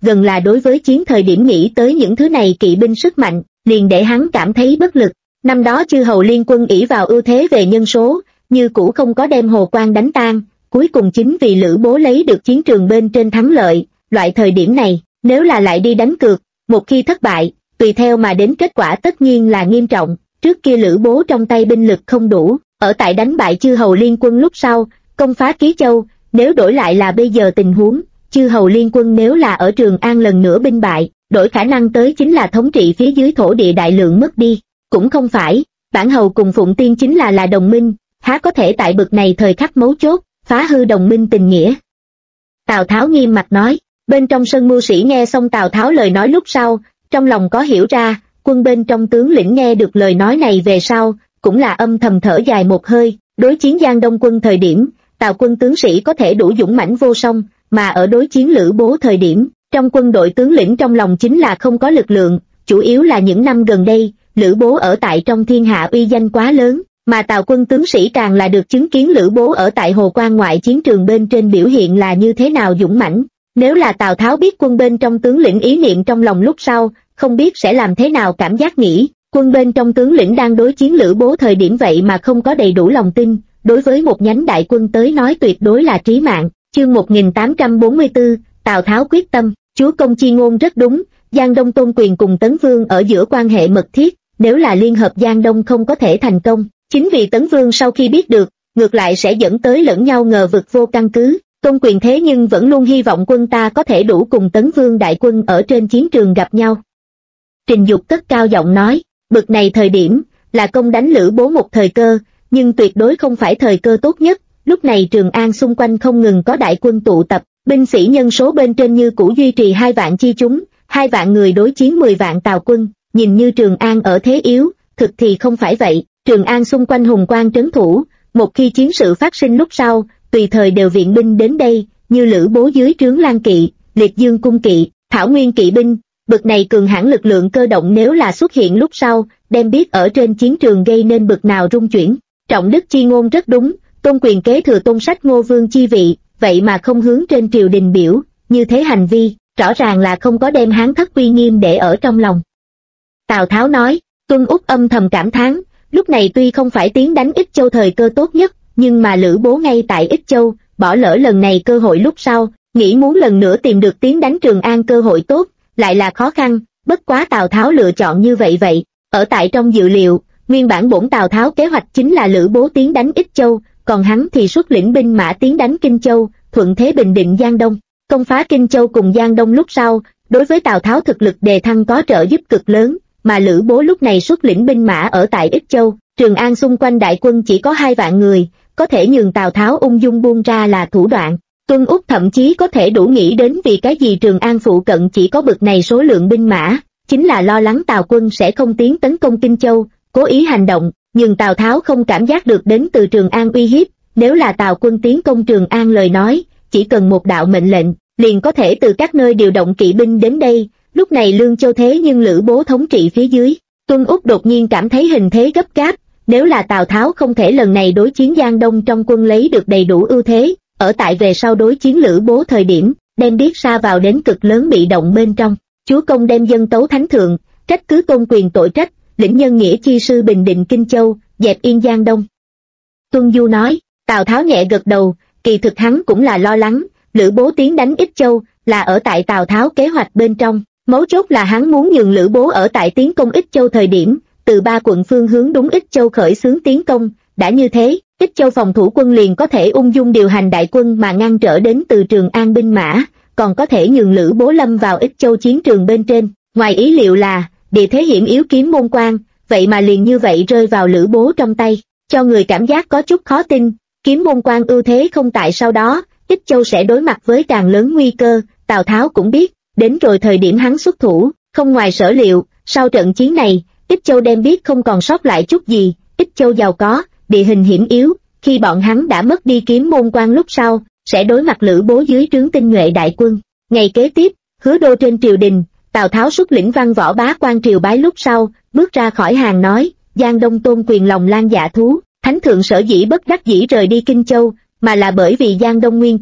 A: gần là đối với chiến thời điểm nghĩ tới những thứ này kỵ binh sức mạnh, liền để hắn cảm thấy bất lực. Năm đó chư hầu liên quân ỷ vào ưu thế về nhân số, như cũ không có đem Hồ Quan đánh tan, cuối cùng chính vì Lữ Bố lấy được chiến trường bên trên thắng lợi. Loại thời điểm này, nếu là lại đi đánh cược, một khi thất bại, tùy theo mà đến kết quả tất nhiên là nghiêm trọng. Trước kia Lữ Bố trong tay binh lực không đủ, ở tại đánh bại chư hầu liên quân lúc sau, công phá Ký Châu, nếu đổi lại là bây giờ tình huống, chư hầu liên quân nếu là ở Trường An lần nữa binh bại, đổi khả năng tới chính là thống trị phía dưới thổ địa đại lượng mất đi. Cũng không phải, Bản Hầu cùng Phụng Tiên chính là đồng minh, há có thể tại bực này thời khắc mấu chốt, phá hư đồng minh tình nghĩa. Tào Tháo nghiêm mặt nói. Bên trong sân mưu sĩ nghe xong Tào Tháo lời nói lúc sau, trong lòng có hiểu ra, quân bên trong tướng lĩnh nghe được lời nói này về sau, cũng là âm thầm thở dài một hơi. Đối chiến Giang Đông quân thời điểm, Tào quân tướng sĩ có thể đủ dũng mãnh vô song, mà ở đối chiến Lữ Bố thời điểm, trong quân đội tướng lĩnh trong lòng chính là không có lực lượng, chủ yếu là những năm gần đây, Lữ Bố ở tại trong thiên hạ uy danh quá lớn, mà Tào quân tướng sĩ càng là được chứng kiến Lữ Bố ở tại Hồ Quan ngoại chiến trường bên trên biểu hiện là như thế nào dũng mãnh. Nếu là Tào Tháo biết quân bên trong tướng lĩnh ý niệm trong lòng lúc sau, không biết sẽ làm thế nào cảm giác nghĩ, quân bên trong tướng lĩnh đang đối chiến Lữ Bố thời điểm vậy mà không có đầy đủ lòng tin, đối với một nhánh đại quân tới nói tuyệt đối là trí mạng. Chương 1844, Tào Tháo quyết tâm, chúa công chi ngôn rất đúng, Giang Đông Tôn Quyền cùng Tấn Vương ở giữa quan hệ mật thiết, nếu là liên hợp Giang Đông không có thể thành công, chính vì Tấn Vương sau khi biết được, ngược lại sẽ dẫn tới lẫn nhau ngờ vực vô căn cứ. Tôn Quyền thế nhưng vẫn luôn hy vọng quân ta có thể đủ cùng Tấn Vương đại quân ở trên chiến trường gặp nhau. Trình Dục cất cao giọng nói, bực này thời điểm, là công đánh Lữ Bố một thời cơ, nhưng tuyệt đối không phải thời cơ tốt nhất. Lúc này Trường An xung quanh không ngừng có đại quân tụ tập, binh sĩ nhân số bên trên như cũ duy trì 2 vạn chi chúng, 2 vạn người đối chiến 10 vạn Tào quân, nhìn như Trường An ở thế yếu, thực thì không phải vậy. Trường An xung quanh hùng quan trấn thủ, một khi chiến sự phát sinh lúc sau, tùy thời đều viện binh đến đây, như Lữ Bố dưới trướng Lan Kỵ, Liệt Dương cung kỵ, Thảo Nguyên kỵ binh, bực này cường hãn lực lượng cơ động nếu là xuất hiện lúc sau, đem biết ở trên chiến trường gây nên bực nào rung chuyển. Trọng Đức chi ngôn rất đúng, Tôn Quyền kế thừa Tôn Sách Ngô Vương chi vị, vậy mà không hướng trên triều đình biểu, như thế hành vi, rõ ràng là không có đem Hán thất uy nghiêm để ở trong lòng. Tào Tháo nói, Tuân Úc âm thầm cảm thán, lúc này tuy không phải tiến đánh Ích Châu thời cơ tốt nhất, nhưng mà Lữ Bố ngay tại Ích Châu, bỏ lỡ lần này cơ hội lúc sau, nghĩ muốn lần nữa tìm được tiến đánh Trường An cơ hội tốt, lại là khó khăn, bất quá Tào Tháo lựa chọn như vậy. Ở tại trong dự liệu, nguyên bản bổn Tào Tháo kế hoạch chính là Lữ Bố tiến đánh Ích Châu, còn hắn thì xuất lĩnh binh mã tiến đánh Kinh Châu, thuận thế bình định Giang Đông. Công phá Kinh Châu cùng Giang Đông lúc sau, đối với Tào Tháo thực lực đề thăng có trợ giúp cực lớn, mà Lữ Bố lúc này xuất lĩnh binh mã ở tại Ích Châu, Trường An xung quanh đại quân chỉ có 2 vạn người, có thể nhường Tào Tháo ung dung buông ra là thủ đoạn. Tuân Úc thậm chí có thể đủ nghĩ đến vì cái gì Trường An phụ cận chỉ có bực này số lượng binh mã, chính là lo lắng Tào quân sẽ không tiến tấn công Kinh Châu, cố ý hành động, nhưng Tào Tháo không cảm giác được đến từ Trường An uy hiếp, nếu là Tào quân tiến công Trường An lời nói, chỉ cần một đạo mệnh lệnh, liền có thể từ các nơi điều động kỵ binh đến đây. Lúc này Lương Châu thế nhưng Lữ Bố thống trị phía dưới, Tuân Úc đột nhiên cảm thấy hình thế gấp gáp, nếu là Tào Tháo không thể lần này đối chiến Giang Đông trong quân lấy được đầy đủ ưu thế, ở tại về sau đối chiến Lữ Bố thời điểm, đem biết sa vào đến cực lớn bị động bên trong. Chúa công đem dân tấu thánh thượng, trách cứ Tôn Quyền tội trách, lĩnh nhân nghĩa chi sư bình định Kinh Châu, dẹp yên Giang Đông. Tuân Du nói, Tào Tháo nhẹ gật đầu, kỳ thực hắn cũng là lo lắng, Lữ Bố tiến đánh Ích Châu, là ở tại Tào Tháo kế hoạch bên trong, mấu chốt là hắn muốn nhường Lữ Bố ở tại tiến công Ích Châu thời điểm, từ 3 quận phương hướng đúng Ích Châu khởi xướng tiến công, đã như thế, Ích Châu phòng thủ quân liền có thể ung dung điều hành đại quân mà ngăn trở đến từ Trường An binh mã, còn có thể nhường Lữ Bố lâm vào Ích Châu chiến trường bên trên. Ngoài ý liệu là, địa thế hiểm yếu Kiếm Môn Quan, vậy mà liền như vậy rơi vào Lữ Bố trong tay, cho người cảm giác có chút khó tin. Kiếm Môn Quan ưu thế không tại sau đó, Ích Châu sẽ đối mặt với càng lớn nguy cơ, Tào Tháo cũng biết, đến rồi thời điểm hắn xuất thủ, không ngoài sở liệu, sau trận chiến này, Ích Châu đem biết không còn sót lại chút gì. Ích Châu giàu có, địa hình hiểm yếu, khi bọn hắn đã mất đi Kiếm Môn Quan lúc sau, sẽ đối mặt Lữ Bố dưới trướng tinh nhuệ đại quân. Ngày kế tiếp, Hứa Đô trên triều đình, Tào Tháo xuất lĩnh văn võ bá quan triều bái lúc sau, bước ra khỏi hàng nói, Giang Đông Tôn Quyền lòng lan dạ thú, thánh thượng sở dĩ bất đắc dĩ rời đi Kinh Châu, mà là bởi vì Giang Đông nguyên cớ,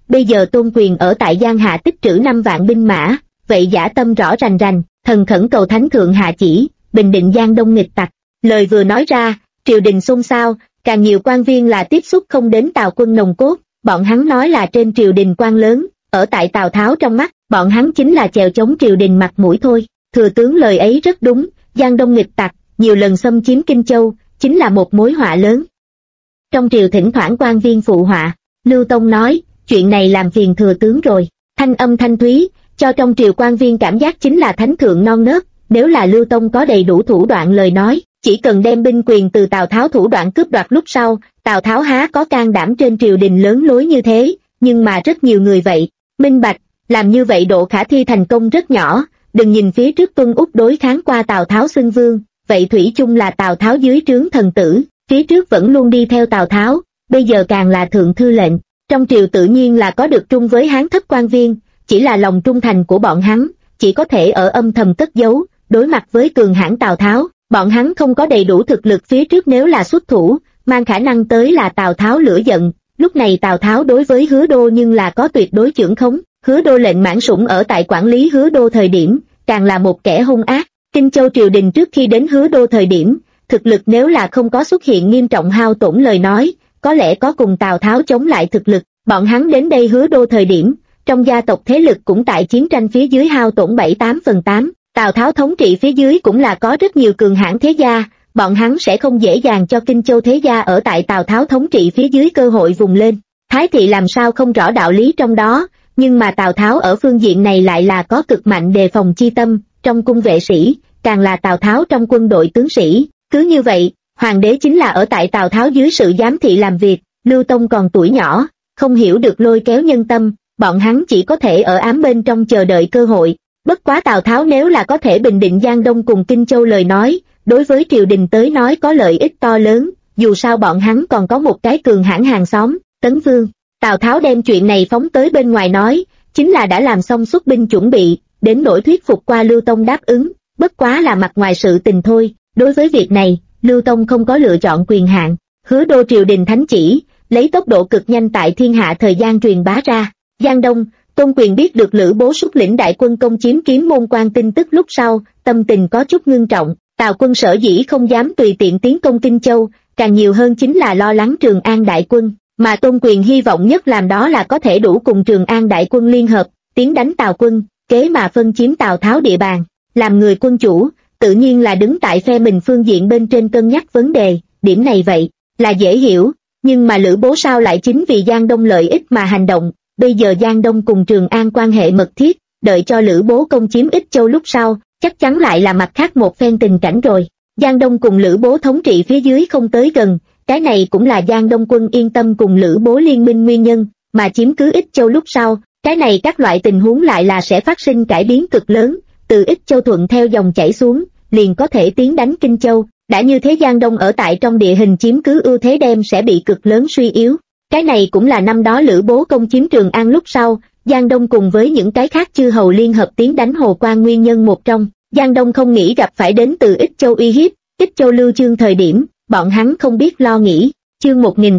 A: bây giờ Tôn Quyền ở tại Giang Hạ tích trữ 5 vạn binh mã, vậy dã tâm rõ rành rành, thần khẩn cầu thánh thượng hạ chỉ, bình định Giang Đông nghịch tặc. Lời vừa nói ra, triều đình xôn xao, càng nhiều quan viên là tiếp xúc không đến Tào quân nòng cốt, bọn hắn nói là trên triều đình quan lớn, ở tại Tào Tháo trong mắt, bọn hắn chính là chèo chống triều đình mặt mũi thôi. Thừa tướng lời ấy rất đúng, Giang Đông nghịch tặc, nhiều lần xâm chiếm Kinh Châu, chính là một mối họa lớn. Trong triều thỉnh thoảng quan viên phụ họa, Lưu Tông nói, chuyện này làm phiền thừa tướng rồi, thanh âm thanh thúy, cho trong triều quan viên cảm giác chính là thánh thượng non nớt, nếu là Lưu Tông có đầy đủ thủ đoạn lời nói, chỉ cần đem binh quyền từ Tào Tháo thủ đoạn cướp đoạt lúc sau, Tào Tháo há có can đảm trên triều đình lớn lối như thế, nhưng mà rất nhiều người vậy, minh bạch, làm như vậy độ khả thi thành công rất nhỏ, đừng nhìn phía trước Tuân Úc đối kháng qua Tào Tháo xưng vương, vậy thủy chung là Tào Tháo dưới trướng thần tử, phía trước vẫn luôn đi theo Tào Tháo, bây giờ càng là thượng thư lệnh, trong triều tự nhiên là có được trung với hán thất quan viên, chỉ là lòng trung thành của bọn hắn, chỉ có thể ở âm thầm cất giấu, đối mặt với cường hãn Tào Tháo, bọn hắn không có đầy đủ thực lực phía trước nếu là xuất thủ, mang khả năng tới là Tào Tháo lửa giận, lúc này Tào Tháo đối với Hứa Đô nhưng là có tuyệt đối chưởng khống, Hứa Đô lệnh Mãn Sủng ở tại quản lý Hứa Đô thời điểm, càng là một kẻ hung ác, Kinh Châu triều đình trước khi đến Hứa Đô thời điểm, thực lực nếu là không có xuất hiện nghiêm trọng hao tổn lời nói, có lẽ có cùng Tào Tháo chống lại thực lực, bọn hắn đến đây Hứa Đô thời điểm, trong gia tộc thế lực cũng tại chiến tranh phía dưới hao tổn 7-8%, Tào Tháo thống trị phía dưới cũng là có rất nhiều cường hãn thế gia, bọn hắn sẽ không dễ dàng cho Kinh Châu thế gia ở tại Tào Tháo thống trị phía dưới cơ hội vùng lên. Thái thị làm sao không rõ đạo lý trong đó, nhưng mà Tào Tháo ở phương diện này lại là có cực mạnh đề phòng chi tâm, trong cung vệ sĩ, càng là Tào Tháo trong quân đội tướng sĩ, cứ như vậy, hoàng đế chính là ở tại Tào Tháo dưới sự giám thị làm việc, Lưu Tông còn tuổi nhỏ, không hiểu được lôi kéo nhân tâm, bọn hắn chỉ có thể ở ám bên trong chờ đợi cơ hội. Bất quá Tào Tháo nếu là có thể bình định Giang Đông cùng Kinh Châu lời nói, đối với triều đình tới nói có lợi ích to lớn, dù sao bọn hắn còn có một cái cường hãn hàng xóm, Tấn Vương. Tào Tháo đem chuyện này phóng tới bên ngoài nói, chính là đã làm xong xuất binh chuẩn bị, đến nỗi thuyết phục qua Lưu Tông đáp ứng, bất quá là mặt ngoài sự tình thôi. Đối với việc này, Lưu Tông không có lựa chọn quyền hạn, Hứa Đô triều đình thánh chỉ, lấy tốc độ cực nhanh tại thiên hạ thời gian truyền bá ra. Giang Đông, Tôn Quyền biết được Lữ Bố xuất lĩnh đại quân công chiếm Kiếm Môn Quan tin tức lúc sau, tâm tình có chút ngưng trọng, Tào quân sở dĩ không dám tùy tiện tiến công Kinh Châu, càng nhiều hơn chính là lo lắng Trường An đại quân, mà Tôn Quyền hy vọng nhất làm đó là có thể đủ cùng Trường An đại quân liên hợp, tiến đánh Tào quân, kế mà phân chiếm Tào Tháo địa bàn. Làm người quân chủ, tự nhiên là đứng tại phe mình phương diện bên trên cân nhắc vấn đề, điểm này vậy, là dễ hiểu, nhưng mà Lữ Bố sao lại chính vì Giang Đông lợi ích mà hành động, bây giờ Giang Đông cùng Trường An quan hệ mật thiết, đợi cho Lữ Bố công chiếm Ích Châu lúc sau, chắc chắn lại là mặt khác một phen tình cảnh rồi. Giang Đông cùng Lữ Bố thống trị phía dưới không tới gần, cái này cũng là Giang Đông quân yên tâm cùng Lữ Bố liên minh nguyên nhân, mà chiếm cứ Ích Châu lúc sau, cái này các loại tình huống lại là sẽ phát sinh cải biến cực lớn, từ Ích Châu thuận theo dòng chảy xuống, liền có thể tiến đánh Kinh Châu, đã như thế Giang Đông ở tại trong địa hình chiếm cứ ưu thế đem sẽ bị cực lớn suy yếu. Cái này cũng là năm đó Lữ Bố công chiếm Trường An lúc sau, Giang Đông cùng với những cái khác chư hầu liên hợp tiến đánh Hồ Quan nguyên nhân một trong. Giang Đông không nghĩ gặp phải đến từ Ích Châu uy hiếp, Ích Châu Lưu Chương thời điểm, bọn hắn không biết lo nghĩ. Chương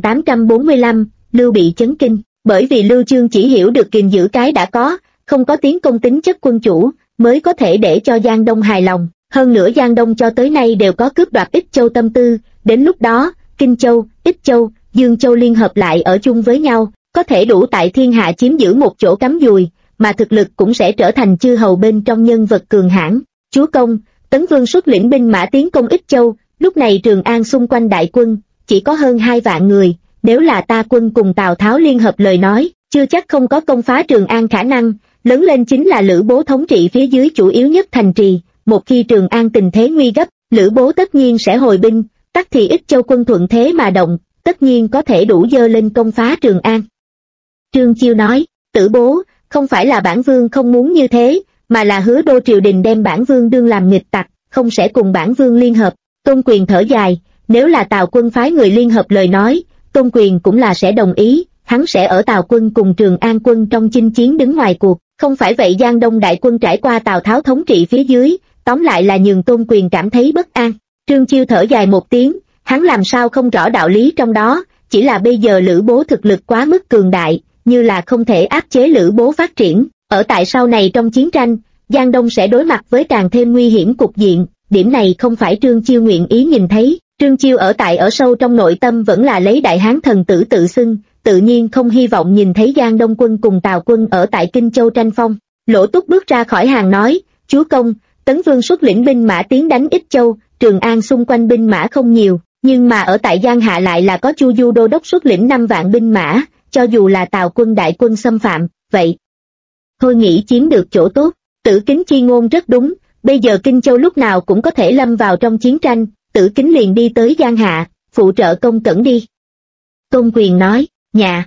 A: 1845, Lưu bị chấn kinh, bởi vì Lưu Chương chỉ hiểu được kiềm giữ cái đã có, không có tiến công tính chất quân chủ, mới có thể để cho Giang Đông hài lòng. Hơn nữa Giang Đông cho tới nay đều có cướp đoạt Ích Châu tâm tư, đến lúc đó, Kinh Châu, Ích Châu, Dương Châu liên hợp lại ở chung với nhau, có thể đủ tại thiên hạ chiếm giữ một chỗ cắm dùi, mà thực lực cũng sẽ trở thành chư hầu bên trong nhân vật cường hãn. Chúa công, Tấn Vương xuất lĩnh binh mã tiến công Ích Châu, lúc này Trường An xung quanh đại quân, chỉ có hơn 2 vạn người, nếu là ta quân cùng Tào Tháo liên hợp lời nói, chưa chắc không có công phá Trường An khả năng, lớn lên chính là Lữ Bố thống trị phía dưới chủ yếu nhất thành trì, một khi Trường An tình thế nguy gấp, Lữ Bố tất nhiên sẽ hồi binh, tắc thì Ích Châu quân thuận thế mà động, tất nhiên có thể đủ dơ lên công phá Trường An. Trương Chiêu nói, Tử Bố, không phải là bản vương không muốn như thế, mà là Hứa Đô triều đình đem bản vương đương làm nghịch tặc, không sẽ cùng bản vương liên hợp. Tôn Quyền thở dài, nếu là Tào quân phái người liên hợp lời nói, Tôn Quyền cũng là sẽ đồng ý, hắn sẽ ở Tào quân cùng Trường An quân trong chinh chiến đứng ngoài cuộc, không phải vậy Giang Đông đại quân trải qua Tào Tháo thống trị phía dưới, tóm lại là nhường Tôn Quyền cảm thấy bất an. Trương Chiêu thở dài một tiếng, hắn làm sao không rõ đạo lý trong đó, chỉ là bây giờ Lữ Bố thực lực quá mức cường đại, như là không thể áp chế Lữ Bố phát triển. Ở tại sau này trong chiến tranh, Giang Đông sẽ đối mặt với càng thêm nguy hiểm cục diện, điểm này không phải Trương Chiêu nguyện ý nhìn thấy. Trương Chiêu ở sâu trong nội tâm vẫn là lấy đại hán thần tử tự xưng, tự nhiên không hy vọng nhìn thấy Giang Đông quân cùng Tào quân ở tại Kinh Châu tranh phong. Lỗ Túc bước ra khỏi hàng nói, chúa công, Tấn Vương xuất lĩnh binh mã tiến đánh Ích Châu, Trường An xung quanh binh mã không nhiều, nhưng mà ở tại Giang Hạ lại là có Chu Du đô đốc xuất lĩnh 5 vạn binh mã, cho dù là Tào quân đại quân xâm phạm, vậy thôi nghĩ chiếm được chỗ tốt. Tử Kính chi ngôn rất đúng, bây giờ Kinh Châu lúc nào cũng có thể lâm vào trong chiến tranh, Tử Kính liền đi tới Giang Hạ, phụ trợ Công Cẩn đi. Tôn Quyền nói, nhà.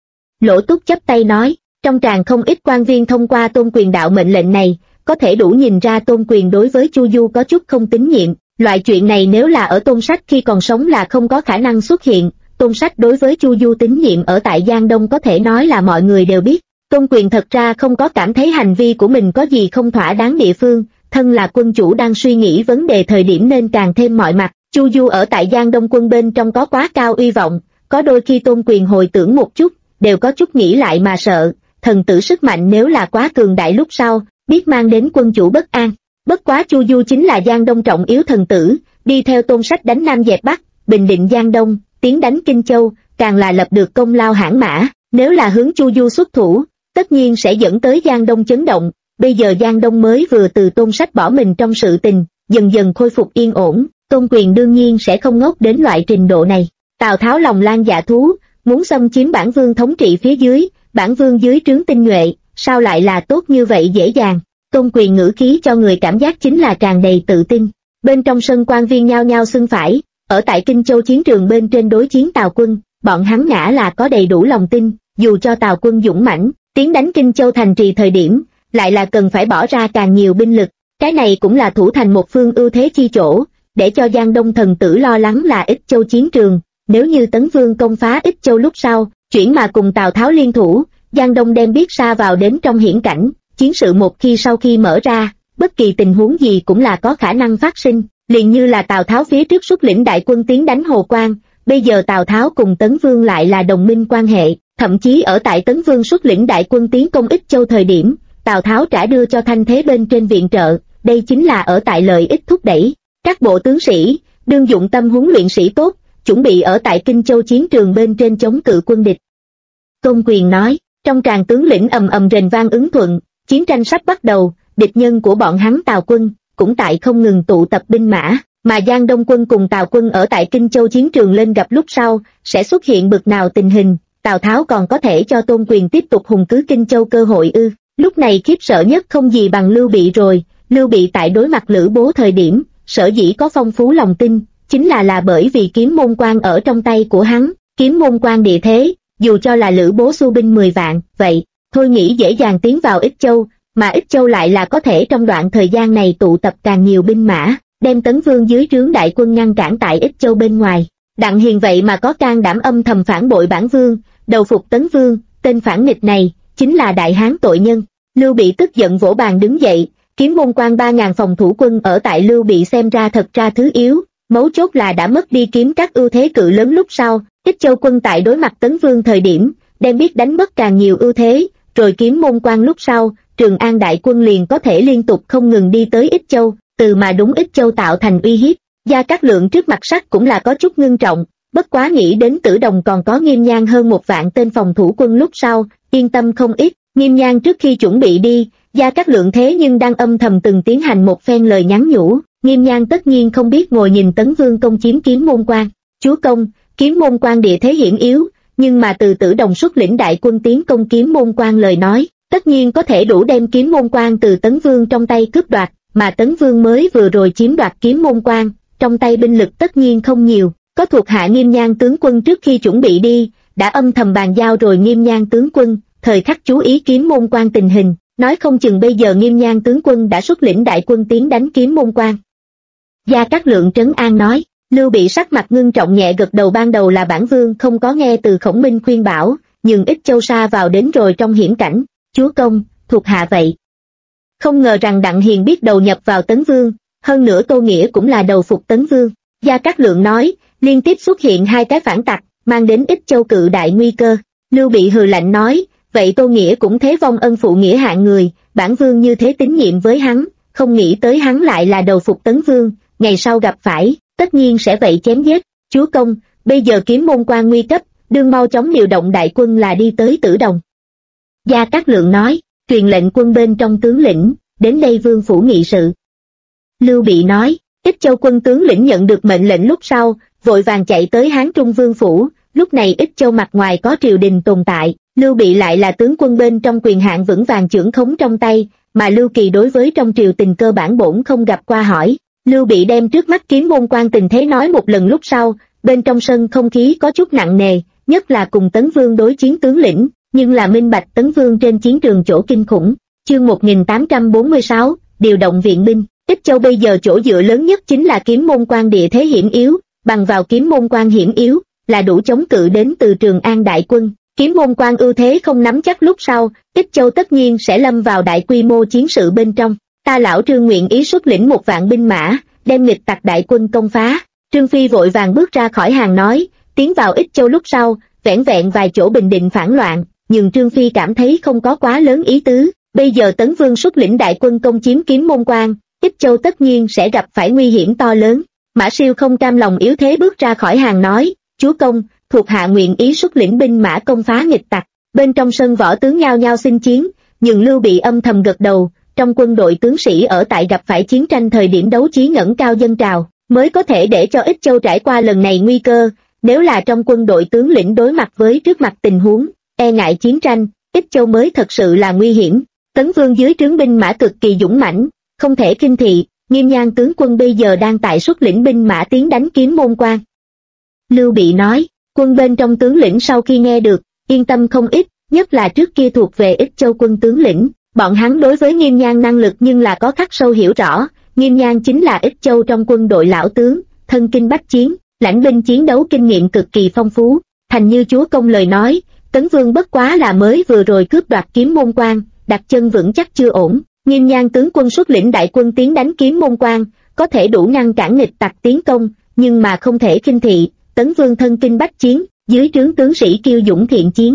A: Lỗ Túc chắp tay nói, trong tràng không ít quan viên thông qua Tôn Quyền đạo mệnh lệnh này, có thể đủ nhìn ra Tôn Quyền đối với Chu Du có chút không tín nhiệm. Loại chuyện này nếu là ở Tôn Sách khi còn sống là không có khả năng xuất hiện. Tôn Sách đối với Chu Du tín nhiệm ở tại Giang Đông có thể nói là mọi người đều biết. Tôn Quyền thật ra không có cảm thấy hành vi của mình có gì không thỏa đáng địa phương, thân là quân chủ đang suy nghĩ vấn đề thời điểm nên càng thêm mọi mặt. Chu Du ở tại Giang Đông quân bên trong có quá cao uy vọng, có đôi khi Tôn Quyền hồi tưởng một chút, đều có chút nghĩ lại mà sợ, thần tử sức mạnh nếu là quá cường đại lúc sau, biết mang đến quân chủ bất an. Bất quá Chu Du chính là Giang Đông trọng yếu thần tử, đi theo Tôn Sách đánh Nam dẹp Bắc, bình định Giang Đông, tiến đánh Kinh Châu, càng là lập được công lao hãn mã. Nếu là hướng Chu Du xuất thủ, tất nhiên sẽ dẫn tới Giang Đông chấn động. Bây giờ Giang Đông mới vừa từ Tôn Sách bỏ mình trong sự tình, dần dần khôi phục yên ổn, Tôn Quyền đương nhiên sẽ không ngốc đến loại trình độ này. Tào Tháo lòng lan dạ thú, muốn xâm chiếm bản vương thống trị phía dưới, bản vương dưới trướng tinh nhuệ, sao lại là tốt như vậy dễ dàng. Tôn Quyền ngữ khí cho người cảm giác chính là tràn đầy tự tin. Bên trong sân quan viên nhao nhao xưng phải, ở tại Kinh Châu chiến trường bên trên đối chiến Tào quân, bọn hắn ngã là có đầy đủ lòng tin, dù cho Tào quân dũng mãnh, tiến đánh Kinh Châu thành trì thời điểm, lại là cần phải bỏ ra càng nhiều binh lực. Cái này cũng là thủ thành một phương ưu thế chi chỗ, để cho Giang Đông thần tử lo lắng là Ích Châu chiến trường. Nếu như Tấn Vương công phá Ích Châu lúc sau, chuyển mà cùng Tào Tháo liên thủ, Giang Đông đem biết sa vào đến trong hiểm cảnh, chiến sự một khi sau khi mở ra, bất kỳ tình huống gì cũng là có khả năng phát sinh, liền như là Tào Tháo phía trước xuất lĩnh đại quân tiến đánh Hồ Quan, bây giờ Tào Tháo cùng Tấn Vương lại là đồng minh quan hệ, thậm chí ở tại Tấn Vương xuất lĩnh đại quân tiến công Ích Châu thời điểm, Tào Tháo trả đưa cho Thanh Thế bên trên viện trợ, đây chính là ở tại lợi ích thúc đẩy. Các bộ tướng sĩ, đương dụng tâm huấn luyện sĩ tốt, chuẩn bị ở tại Kinh Châu chiến trường bên trên chống cự quân địch. Tôn Quyền nói, trong tràng tướng lĩnh ầm ầm rền vang ứng thuận, chiến tranh sắp bắt đầu, địch nhân của bọn hắn Tào quân, cũng tại không ngừng tụ tập binh mã, mà Giang Đông quân cùng Tào quân ở tại Kinh Châu chiến trường lên gặp lúc sau, sẽ xuất hiện bực nào tình hình, Tào Tháo còn có thể cho Tôn Quyền tiếp tục hùng cứ Kinh Châu cơ hội ư? Lúc này khiếp sợ nhất không gì bằng Lưu Bị rồi. Lưu Bị tại đối mặt Lữ Bố thời điểm, sở dĩ có phong phú lòng tin, chính là bởi vì kiếm môn quan ở trong tay của hắn, kiếm môn quan địa thế, dù cho là Lữ Bố xu binh 10 vạn, vậy, thôi nghĩ dễ dàng tiến vào Ích Châu, mà Ích Châu lại là có thể trong đoạn thời gian này tụ tập càng nhiều binh mã, đem Tấn Vương dưới trướng đại quân ngăn cản tại Ích Châu bên ngoài. Đặng Hiền vậy mà có can đảm âm thầm phản bội bản vương, đầu phục Tấn Vương, tên phản nghịch này, chính là đại hán tội nhân. Lưu Bị tức giận vỗ bàn đứng dậy, kiếm môn quan 3.000 phòng thủ quân ở tại Lưu Bị xem ra thật ra thứ yếu, mấu chốt là đã mất đi kiếm các ưu thế cự lớn lúc sau, Ích Châu quân tại đối mặt Tấn Vương thời điểm, đem biết đánh mất càng nhiều ưu thế, rồi kiếm môn quan lúc sau, Trường An đại quân liền có thể liên tục không ngừng đi tới Ích Châu, từ mà đúng Ích Châu tạo thành uy hiếp. Gia Cát Lượng trước mặt sắc cũng là có chút ngưng trọng, bất quá nghĩ đến Tử Đồng còn có Nghiêm Nhan hơn 1 vạn tên phòng thủ quân lúc sau, yên tâm không ít. Nghiêm Nhan trước khi chuẩn bị đi, Gia Cát Lượng thế nhưng đang âm thầm từng tiến hành một phen lời nhắn nhủ. Nghiêm Nhan tất nhiên không biết ngồi nhìn Tấn Vương công chiếm kiếm môn quan. Chúa công, kiếm môn quan địa thế hiểm yếu, nhưng mà từ Tử Đồng xuất lĩnh đại quân tiến công kiếm môn quan lời nói, tất nhiên có thể đủ đem kiếm môn quan từ Tấn Vương trong tay cướp đoạt, mà Tấn Vương mới vừa rồi chiếm đoạt kiếm môn quan, trong tay binh lực tất nhiên không nhiều. Có thuộc hạ Nghiêm Nhan tướng quân trước khi chuẩn bị đi, đã âm thầm bàn giao rồi Nghiêm Nhan tướng quân, thời khắc chú ý kiếm môn quan tình hình, nói không chừng bây giờ Nghiêm Nhan tướng quân đã xuất lĩnh đại quân tiến đánh kiếm môn quan. Gia Cát Lượng trấn an nói. Lưu Bị sắc mặt ngưng trọng nhẹ gật đầu, ban đầu là bản vương không có nghe từ Khổng Minh khuyên bảo, nhưng Ích Châu sa vào đến rồi trong hiểm cảnh. Chúa công, thuộc hạ vậy. Không ngờ rằng Đặng Hiền biết đầu nhập vào Tấn Vương, hơn nữa Tô Nghĩa cũng là đầu phục Tấn Vương. Gia Cát Lượng nói, liên tiếp xuất hiện 2 cái phản tặc, mang đến Ích Châu cự đại nguy cơ. Lưu Bị hừ lạnh nói, vậy Tô Nghĩa cũng thế vong ân phụ nghĩa hạng người, bản vương như thế tín nhiệm với hắn, không nghĩ tới hắn lại là đầu phục Tấn Vương, ngày sau gặp phải, tất nhiên sẽ vậy chém giết. Chúa công, bây giờ Kiếm Môn quan nguy cấp, đương mau chóng điều động đại quân là đi tới Tử Đồng. Gia Cát Lượng nói, truyền lệnh quân bên trong tướng lĩnh, đến đây vương phủ nghị sự. Lưu Bị nói, Ích Châu quân tướng lĩnh nhận được mệnh lệnh lúc sau, vội vàng chạy tới Hán Trung vương phủ, lúc này Ích Châu mặt ngoài có triều đình tồn tại, Lưu Bị lại là tướng quân bên trong quyền hạn vững vàng chưởng khống trong tay, mà Lưu Kỳ đối với trong triều tình cơ bản bổn không gặp qua hỏi. Lưu Bị đem trước mắt Kiếm Môn quan tình thế nói một lần lúc sau, bên trong sân không khí có chút nặng nề, nhất là cùng Tấn Vương đối chiến tướng lĩnh, nhưng là minh bạch Tấn Vương trên chiến trường chỗ kinh khủng. Chương 1846, điều động viện binh. Ích Châu bây giờ chỗ dựa lớn nhất chính là Kiếm Môn quan địa thế hiểm yếu, bằng vào Kiếm Môn quan hiểm yếu, là đủ chống cự đến từ Trường An đại quân. Kiếm Môn quan ưu thế không nắm chắc lúc sau, Ích Châu tất nhiên sẽ lâm vào đại quy mô chiến sự bên trong. Ta lão Trương nguyện ý xuất lĩnh 1.000 binh mã, đem nghịch tặc đại quân công phá. Trương Phi vội vàng bước ra khỏi hàng nói, tiến vào Ích Châu lúc sau, vẻn vẹn vài chỗ bình định phản loạn, nhưng Trương Phi cảm thấy không có quá lớn ý tứ. Bây giờ Tấn Vương xuất lĩnh đại quân công chiếm Kiếm Môn quan, Ích Châu tất nhiên sẽ gặp phải nguy hiểm to lớn. Mã Siêu không cam lòng yếu thế bước ra khỏi hàng nói, chúa công, thuộc hạ nguyện ý xuất lĩnh binh mã công phá nghịch tặc. Bên trong sân võ tướng nhao nhao xin chiến, nhưng Lưu Bị âm thầm gật đầu. Trong quân đội tướng sĩ ở tại gặp phải chiến tranh thời điểm đấu chí ngẩng cao dân trào, mới có thể để cho Ích Châu trải qua lần này nguy cơ. Nếu là trong quân đội tướng lĩnh đối mặt với trước mặt tình huống, e ngại chiến tranh, Ích Châu mới thật sự là nguy hiểm. Tấn Vương dưới trướng binh mã cực kỳ dũng mãnh, không thể khinh thị, Nghiêm Nhan tướng quân bây giờ đang tại xuất lĩnh binh mã tiến đánh Kiếm Môn quan. Lưu Bị nói, quân bên trong tướng lĩnh sau khi nghe được, yên tâm không ít, nhất là trước kia thuộc về Ích Châu quân tướng lĩnh. Bọn hắn đối với Nghiêm Nhan năng lực nhưng là có khắc sâu hiểu rõ, Nghiêm Nhan chính là Ích Châu trong quân đội lão tướng, thân kinh bách chiến, lãnh binh chiến đấu kinh nghiệm cực kỳ phong phú. Thành như chúa công lời nói, Tấn Vương bất quá là mới vừa rồi cướp đoạt Kiếm Môn quan, đặt chân vững chắc chưa ổn. Nghiêm Nhan tướng quân xuất lĩnh đại quân tiến đánh Kiếm Môn quan, có thể đủ ngăn cản nghịch tặc tiến công, nhưng mà không thể khinh thị. Tấn Vương thân kinh bách chiến, dưới trướng tướng sĩ kiêu dũng thiện chiến.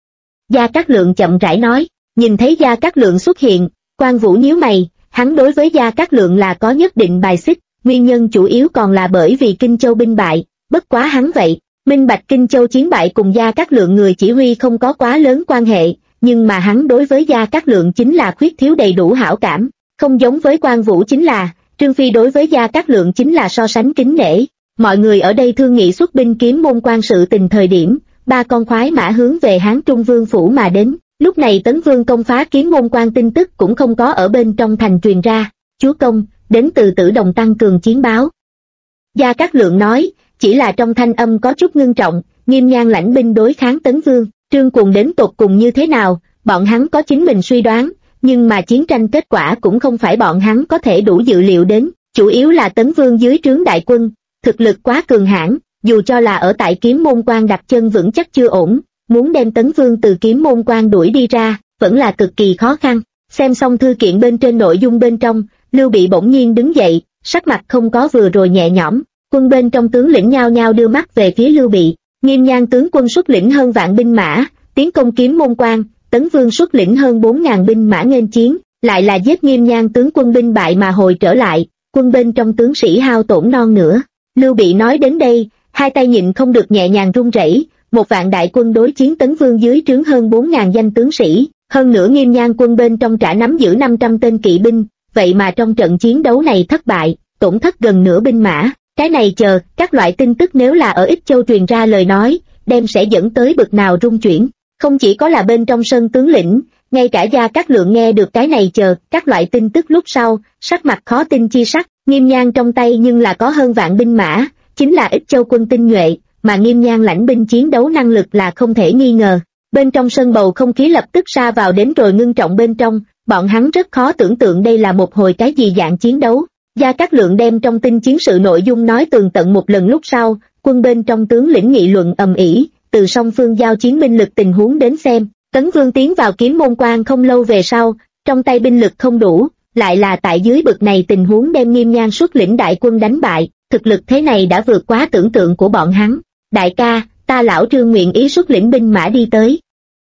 A: Gia Cát Lượng chậm rãi nói. Nhìn thấy Gia Cát Lượng xuất hiện, Quan Vũ nhíu mày, hắn đối với Gia Cát Lượng là có nhất định bài xích, nguyên nhân chủ yếu còn là bởi vì Kinh Châu binh bại, bất quá hắn vậy, minh bạch Kinh Châu chiến bại cùng Gia Cát Lượng người chỉ huy không có quá lớn quan hệ, nhưng mà hắn đối với Gia Cát Lượng chính là khuyết thiếu đầy đủ hảo cảm, không giống với Quan Vũ chính là, Trương Phi đối với Gia Cát Lượng chính là so sánh kính nể. Mọi người ở đây thương nghị xuất binh Kiếm Môn quan sự tình thời điểm, 3 con khoái mã hướng về Hán Trung vương phủ mà đến. Lúc này Tấn Vương công phá Kiếm Môn quan tin tức cũng không có ở bên trong thành truyền ra. Chúa công, đến từ Tử Đồng tăng cường chiến báo. Gia Cát Lượng nói, chỉ là trong thanh âm có chút ngưng trọng, Nghiêm Nhan lãnh binh đối kháng Tấn Vương, Trương Cuồng đến tột cùng như thế nào, bọn hắn có chính mình suy đoán, nhưng mà chiến tranh kết quả cũng không phải bọn hắn có thể đủ dự liệu đến, chủ yếu là Tấn Vương dưới trướng đại quân, thực lực quá cường hãn, dù cho là ở tại Kiếm Môn quan đặt chân vững chắc chưa ổn, muốn đem Tấn Vương từ Kiếm Môn quan đuổi đi ra, vẫn là cực kỳ khó khăn. Xem xong thư kiện bên trên nội dung bên trong, Lưu Bị bỗng nhiên đứng dậy, sắc mặt không có vừa rồi nhẹ nhõm, quân bên trong tướng lĩnh nhao nhao đưa mắt về phía Lưu Bị. Nghiêm Nhan tướng quân xuất lĩnh hơn vạn binh mã, tiến công Kiếm Môn quan, Tấn Vương xuất lĩnh hơn 4.000 binh mã nghênh chiến, lại là giết Nghiêm Nhan tướng quân binh bại mà hồi trở lại, quân bên trong tướng sĩ hao tổn non nữa. Lưu Bị nói đến đây, hai tay nhịn không được nhẹ nhàng run rẩy. 1.000 đại quân đối chiến Tấn Vương dưới trướng hơn 4.000 danh tướng sĩ, hơn nữa Nghiêm Nhan quân bên trong trả nắm giữ 500 tên kỵ binh, vậy mà trong trận chiến đấu này thất bại, tổn thất gần nửa binh mã. Cái này chờ, các loại tin tức nếu là ở Ích Châu truyền ra lời nói, đem sẽ dẫn tới bực nào rung chuyển. Không chỉ có là bên trong sân tướng lĩnh, ngay cả Gia Cát Lượng nghe được cái này chờ, các loại tin tức lúc sau, sắc mặt khó tin chi sắc. Nghiêm Nhan trong tay nhưng là có hơn vạn binh mã, chính là Ích Châu quân tinh nhuệ, mà Nghiêm Nhan lãnh binh chiến đấu năng lực là không thể nghi ngờ. Bên trong sân bầu không khí lập tức sa vào đến rồi ngưng trọng bên trong, bọn hắn rất khó tưởng tượng đây là một hồi cái gì dạng chiến đấu. Gia Cát Lượng đem trong tin chiến sự nội dung nói tường tận một lần lúc sau, quân bên trong tướng lĩnh nghị luận ầm ĩ, từ song phương giao chiến binh lực tình huống đến xem, Tấn Vương tiến vào Kiếm Môn quan không lâu về sau, trong tay binh lực không đủ, lại là tại dưới bực này tình huống đem Nghiêm Nhan xuất lĩnh đại quân đánh bại, thực lực thế này đã vượt quá tưởng tượng của bọn hắn. Đại ca, ta lão Trương nguyện ý xuất lĩnh binh mã đi tới.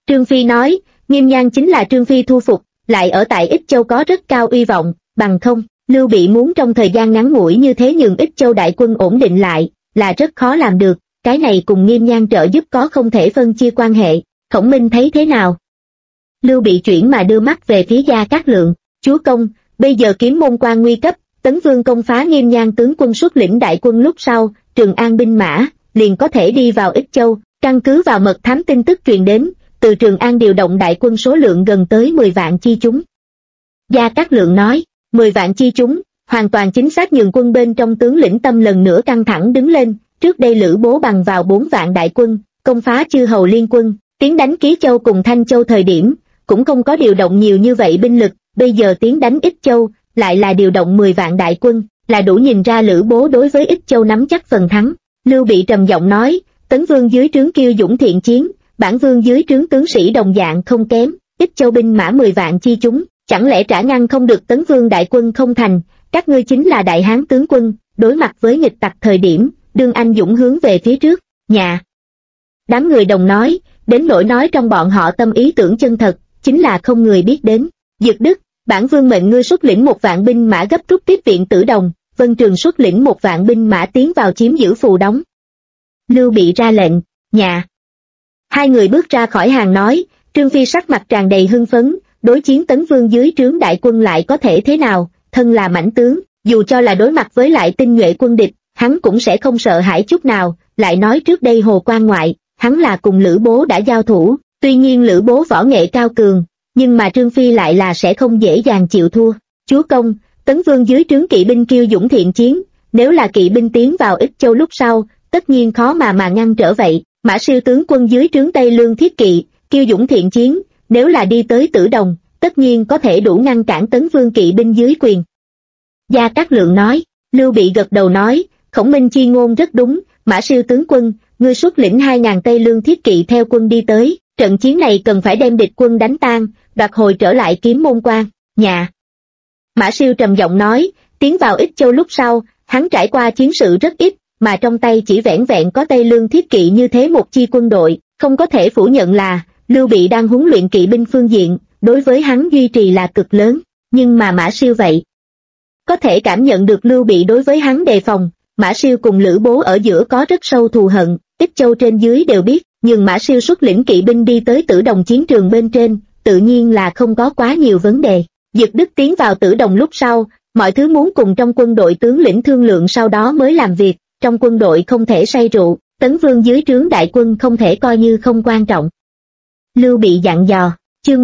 A: Trương Phi nói, Nghiêm Nhan chính là Trương Phi thu phục, lại ở tại Ích Châu có rất cao uy vọng, bằng không, Lưu Bị muốn trong thời gian ngắn ngủi như thế nhường Ích Châu đại quân ổn định lại, là rất khó làm được, cái này cùng Nghiêm Nhan trợ giúp có không thể phân chia quan hệ. Khổng Minh thấy thế nào? Lưu Bị chuyển mà đưa mắt về phía Gia Cát Lượng, chúa công, bây giờ Kiếm Môn quan nguy cấp, Tấn Vương công phá Nghiêm Nhan tướng quân xuất lĩnh đại quân lúc sau, Trường An binh mã, liền có thể đi vào Ích Châu, căn cứ vào mật thám tin tức truyền đến, từ Trường An điều động đại quân số lượng gần tới 10 vạn chi chúng. Gia Cát Lượng nói, 10 vạn chi chúng, hoàn toàn chính xác nhường quân bên trong tướng lĩnh tâm lần nữa căng thẳng đứng lên, trước đây Lữ Bố bằng vào 4 vạn đại quân, công phá chư hầu liên quân, tiến đánh Ký Châu cùng Thanh Châu thời điểm, cũng không có điều động nhiều như vậy binh lực, bây giờ tiến đánh Ích Châu, lại là điều động 10 vạn đại quân, là đủ nhìn ra Lữ Bố đối với Ích Châu nắm chắc phần thắng. Lưu Bị trầm giọng nói, Tấn Vương dưới trướng kiêu dũng thiện chiến, Bản Vương dưới trướng tướng sĩ đồng dạng không kém, Ích Châu binh mã 10 vạn chi chúng, chẳng lẽ trả ngăn không được Tấn Vương đại quân không thành, các ngươi chính là đại hán tướng quân, đối mặt với nghịch tặc thời điểm, đương anh dũng hướng về phía trước, nhà. Đám người đồng nói, đến nỗi nói trong bọn họ tâm ý tưởng chân thật, chính là không người biết đến. Dực Đức, Bản Vương mệnh ngươi xuất lĩnh 1 vạn binh mã gấp rút tiếp viện Tử Đồng, Vân Trường xuất lĩnh 1 vạn binh mã tiến vào chiếm giữ Phù Đóng. Lưu Bị ra lệnh, nhà. Hai người bước ra khỏi hàng nói, Trương Phi sắc mặt tràn đầy hưng phấn, đối chiến Tấn Vương dưới trướng đại quân lại có thể thế nào, thân là mãnh tướng, dù cho là đối mặt với lại tinh nhuệ quân địch, hắn cũng sẽ không sợ hãi chút nào, lại nói trước đây Hồ Quan ngoại, hắn là cùng Lữ Bố đã giao thủ, tuy nhiên Lữ Bố võ nghệ cao cường, nhưng mà Trương Phi lại là sẽ không dễ dàng chịu thua. Chúa công, Tấn Vương dưới trướng kỵ binh kiêu dũng thiện chiến, nếu là kỵ binh tiến vào Ích Châu lúc sau, tất nhiên khó mà ngăn trở vậy. Mã Siêu tướng quân dưới trướng Tây Lương thiết kỵ, kiêu dũng thiện chiến, nếu là đi tới Tử Đồng, tất nhiên có thể đủ ngăn cản Tấn Vương kỵ binh dưới quyền. Gia Cát Lượng nói, Lưu Bị gật đầu nói, Khổng Minh chi ngôn rất đúng, Mã Siêu tướng quân, ngươi xuất lĩnh 2.000 Tây Lương thiết kỵ theo quân đi tới, trận chiến này cần phải đem địch quân đánh tan, đoạt hồi trở lại Kiếm Môn quan, nhà. Mã Siêu trầm giọng nói, tiến vào Ích Châu lúc sau, hắn trải qua chiến sự rất ít, mà trong tay chỉ vẻn vẹn có Tây Lương thiết kỵ như thế một chi quân đội, không có thể phủ nhận là, Lưu Bị đang huấn luyện kỵ binh phương diện, đối với hắn duy trì là cực lớn, nhưng mà Mã Siêu vậy. Có thể cảm nhận được Lưu Bị đối với hắn đề phòng, Mã Siêu cùng Lữ Bố ở giữa có rất sâu thù hận, Ích Châu trên dưới đều biết, nhưng Mã Siêu xuất lĩnh kỵ binh đi tới Tử Đồng chiến trường bên trên, tự nhiên là không có quá nhiều vấn đề. Dực Đức tiến vào Tử Đồng lúc sau, mọi thứ muốn cùng trong quân đội tướng lĩnh thương lượng sau đó mới làm việc, trong quân đội không thể say rượu, Tấn Vương dưới trướng đại quân không thể coi như không quan trọng. Lưu Bị dặn dò, chương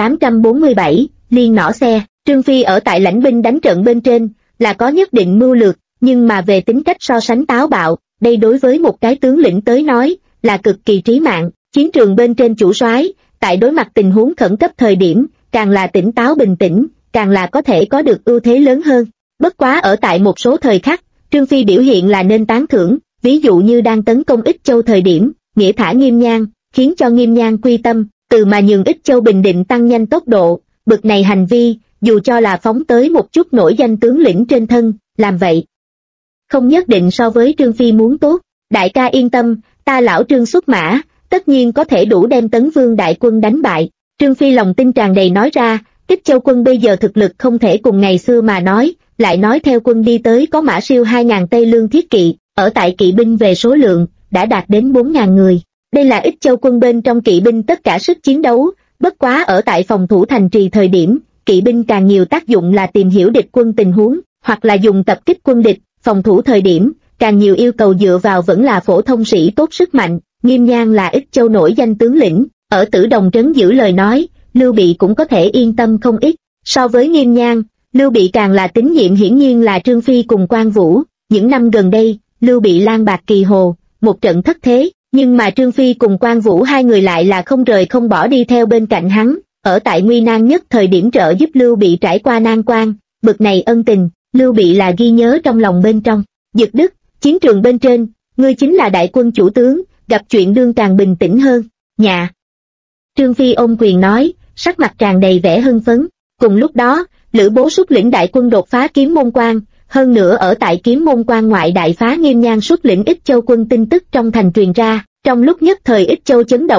A: 1847, liên nỏ xe, Trương Phi ở tại lãnh binh đánh trận bên trên, là có nhất định mưu lược, nhưng mà về tính cách so sánh táo bạo, đây đối với một cái tướng lĩnh tới nói, là cực kỳ trí mạng, chiến trường bên trên chủ soái, tại đối mặt tình huống khẩn cấp thời điểm, càng là tỉnh táo bình tĩnh, càng là có thể có được ưu thế lớn hơn. Bất quá ở tại một số thời khắc, Trương Phi biểu hiện là nên tán thưởng, ví dụ như đang tấn công Ích Châu thời điểm, nghĩa thả Nghiêm Nhan, khiến cho Nghiêm Nhan quy tâm, từ mà nhường Ích Châu bình định tăng nhanh tốc độ, bực này hành vi, dù cho là phóng tới một chút nổi danh tướng lĩnh trên thân, làm vậy không nhất định so với Trương Phi muốn tốt. Đại ca yên tâm, ta lão Trương xuất mã, tất nhiên có thể đủ đem Tấn Vương đại quân đánh bại. Trương Phi lòng tin tràn đầy nói ra, Ích Châu quân bây giờ thực lực không thể cùng ngày xưa mà nói, lại nói theo quân đi tới có Mã Siêu 2.000 Tây Lương thiết kỵ, ở tại kỵ binh về số lượng, đã đạt đến 4.000 người. Đây là Ích Châu quân bên trong kỵ binh tất cả sức chiến đấu, bất quá ở tại phòng thủ thành trì thời điểm, kỵ binh càng nhiều tác dụng là tìm hiểu địch quân tình huống, hoặc là dùng tập kích quân địch, phòng thủ thời điểm, càng nhiều yêu cầu dựa vào vẫn là phổ thông sĩ tốt sức mạnh. Nghiêm Nhan là Ích Châu nổi danh tướng lĩnh, ở Tử Đồng trấn giữ lời nói, Lưu Bị cũng có thể yên tâm không ít. So với Nghiêm Nhan, Lưu Bị càng là tín nhiệm hiển nhiên là Trương Phi cùng Quan Vũ. Những năm gần đây, Lưu Bị lang bạc kỳ hồ, một trận thất thế, nhưng mà Trương Phi cùng Quan Vũ hai người lại là không rời không bỏ đi theo bên cạnh hắn, ở tại nguy nan nhất thời điểm trợ giúp Lưu Bị trải qua nan quan, bực này ân tình, Lưu Bị là ghi nhớ trong lòng bên trong. Dực Đức, chiến trường bên trên, ngươi chính là đại quân chủ tướng, gặp chuyện đương càng bình tĩnh hơn, nhà. Trương Phi ôm quyền nói, sắc mặt tràn đầy vẻ hưng phấn. Cùng lúc đó, Lữ Bố xuất lĩnh đại quân đột phá Kiếm Môn quan, hơn nữa ở tại Kiếm Môn quan ngoại đại phá Nghiêm Nhan xuất lĩnh Ích Châu quân tin tức trong thành truyền ra, trong lúc nhất thời Ích Châu chấn động,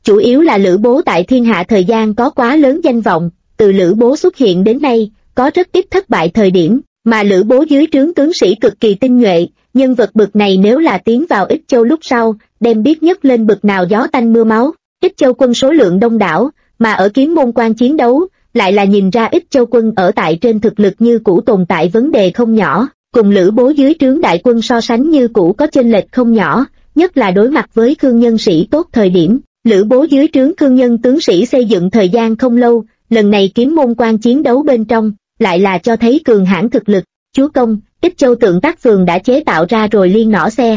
A: chủ yếu là Lữ Bố tại thiên hạ thời gian có quá lớn danh vọng, từ Lữ Bố xuất hiện đến nay, có rất ít thất bại thời điểm, mà Lữ Bố dưới trướng tướng sĩ cực kỳ tinh nhuệ, nhân vật bực này nếu là tiến vào Ích Châu lúc sau, đem biết nhất lên bực nào gió tanh mưa máu. Ích Châu quân số lượng đông đảo, mà ở Kiếm Môn Quan chiến đấu, lại là nhìn ra Ích Châu quân ở tại trên thực lực như cũ tồn tại vấn đề không nhỏ, cùng Lữ Bố dưới trướng đại quân so sánh như cũ có chênh lệch không nhỏ, nhất là đối mặt với Khương nhân sĩ tốt thời điểm. Lữ Bố dưới trướng Khương nhân tướng sĩ xây dựng thời gian không lâu, lần này Kiếm Môn Quan chiến đấu bên trong, lại là cho thấy cường hãn thực lực. Chúa công, Ích Châu Tượng Tác Phường đã chế tạo ra rồi liên nỏ xe.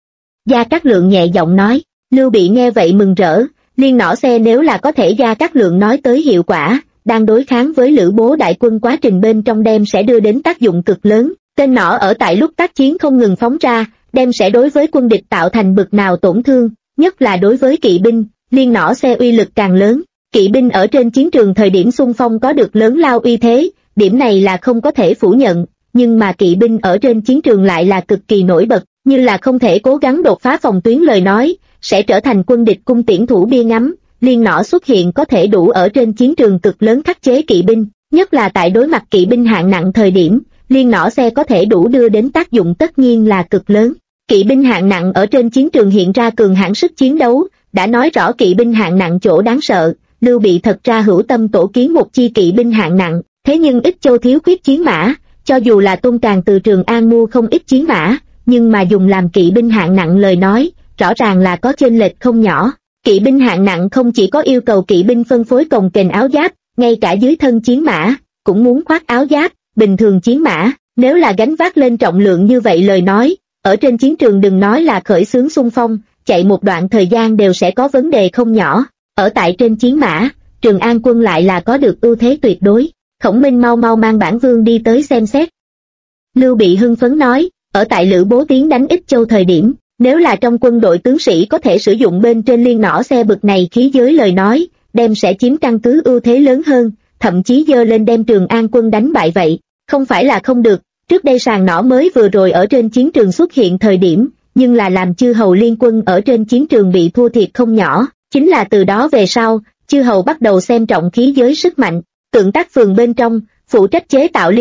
A: Gia Cát Lượng nhẹ giọng nói. Lưu Bị nghe vậy mừng rỡ, liên nỏ xe nếu là có thể Gia Cát Lượng nói tới hiệu quả, đang đối kháng với Lữ Bố đại quân quá trình bên trong đem sẽ đưa đến tác dụng cực lớn. Tên nỏ ở tại lúc tác chiến không ngừng phóng ra, đem sẽ đối với quân địch tạo thành bực nào tổn thương, nhất là đối với kỵ binh, liên nỏ xe uy lực càng lớn. Kỵ binh ở trên chiến trường thời điểm xung phong có được lớn lao uy thế, điểm này là không có thể phủ nhận, nhưng mà kỵ binh ở trên chiến trường lại là cực kỳ nổi bật, như là không thể cố gắng đột phá phòng tuyến lời nói, sẽ trở thành quân địch cung tiễn thủ bia ngắm. Liên nỏ xuất hiện có thể đủ ở trên chiến trường cực lớn khắc chế kỵ binh, nhất là tại đối mặt kỵ binh hạng nặng thời điểm, liên nỏ xe có thể đủ đưa đến tác dụng tất nhiên là cực lớn. Kỵ binh hạng nặng ở trên chiến trường hiện ra cường hãn sức chiến đấu, đã nói rõ kỵ binh hạng nặng chỗ đáng sợ. Lưu Bị thật ra hữu tâm tổ kiến một chi kỵ binh hạng nặng, thế nhưng Ích Châu thiếu khuyết chiến mã, cho dù là Tôn Càn từ Trường An mua không ít chiến mã, nhưng mà dùng làm kỵ binh hạng nặng lời nói, rõ ràng là có chênh lệch không nhỏ. Kỵ binh hạng nặng không chỉ có yêu cầu kỵ binh phân phối cồng kềnh áo giáp, ngay cả dưới thân chiến mã, cũng muốn khoác áo giáp. Bình thường chiến mã, nếu là gánh vác lên trọng lượng như vậy lời nói, ở trên chiến trường đừng nói là khởi xướng xung phong, chạy một đoạn thời gian đều sẽ có vấn đề không nhỏ. Ở tại trên chiến mã, Trường An quân lại là có được ưu thế tuyệt đối. Khổng Minh mau mau mang bản vương đi tới xem xét. Lưu Bị hưng phấn nói, ở tại Lữ Bố tiến đánh Ích Châu thời điểm, nếu là trong quân đội tướng sĩ có thể sử dụng bên trên liên nỏ xe bực này khí giới lời nói, đem sẽ chiếm căn cứ ưu thế lớn hơn, thậm chí dơ lên đem Trường An quân đánh bại vậy. Không phải là không được, trước đây sàng nỏ mới vừa rồi ở trên chiến trường xuất hiện thời điểm, nhưng là làm chư hầu liên quân ở trên chiến trường bị thua thiệt không nhỏ, chính là từ đó về sau, chư hầu bắt đầu xem trọng khí giới sức mạnh. Tượng Tác Phường bên trong, phụ trách chế tạo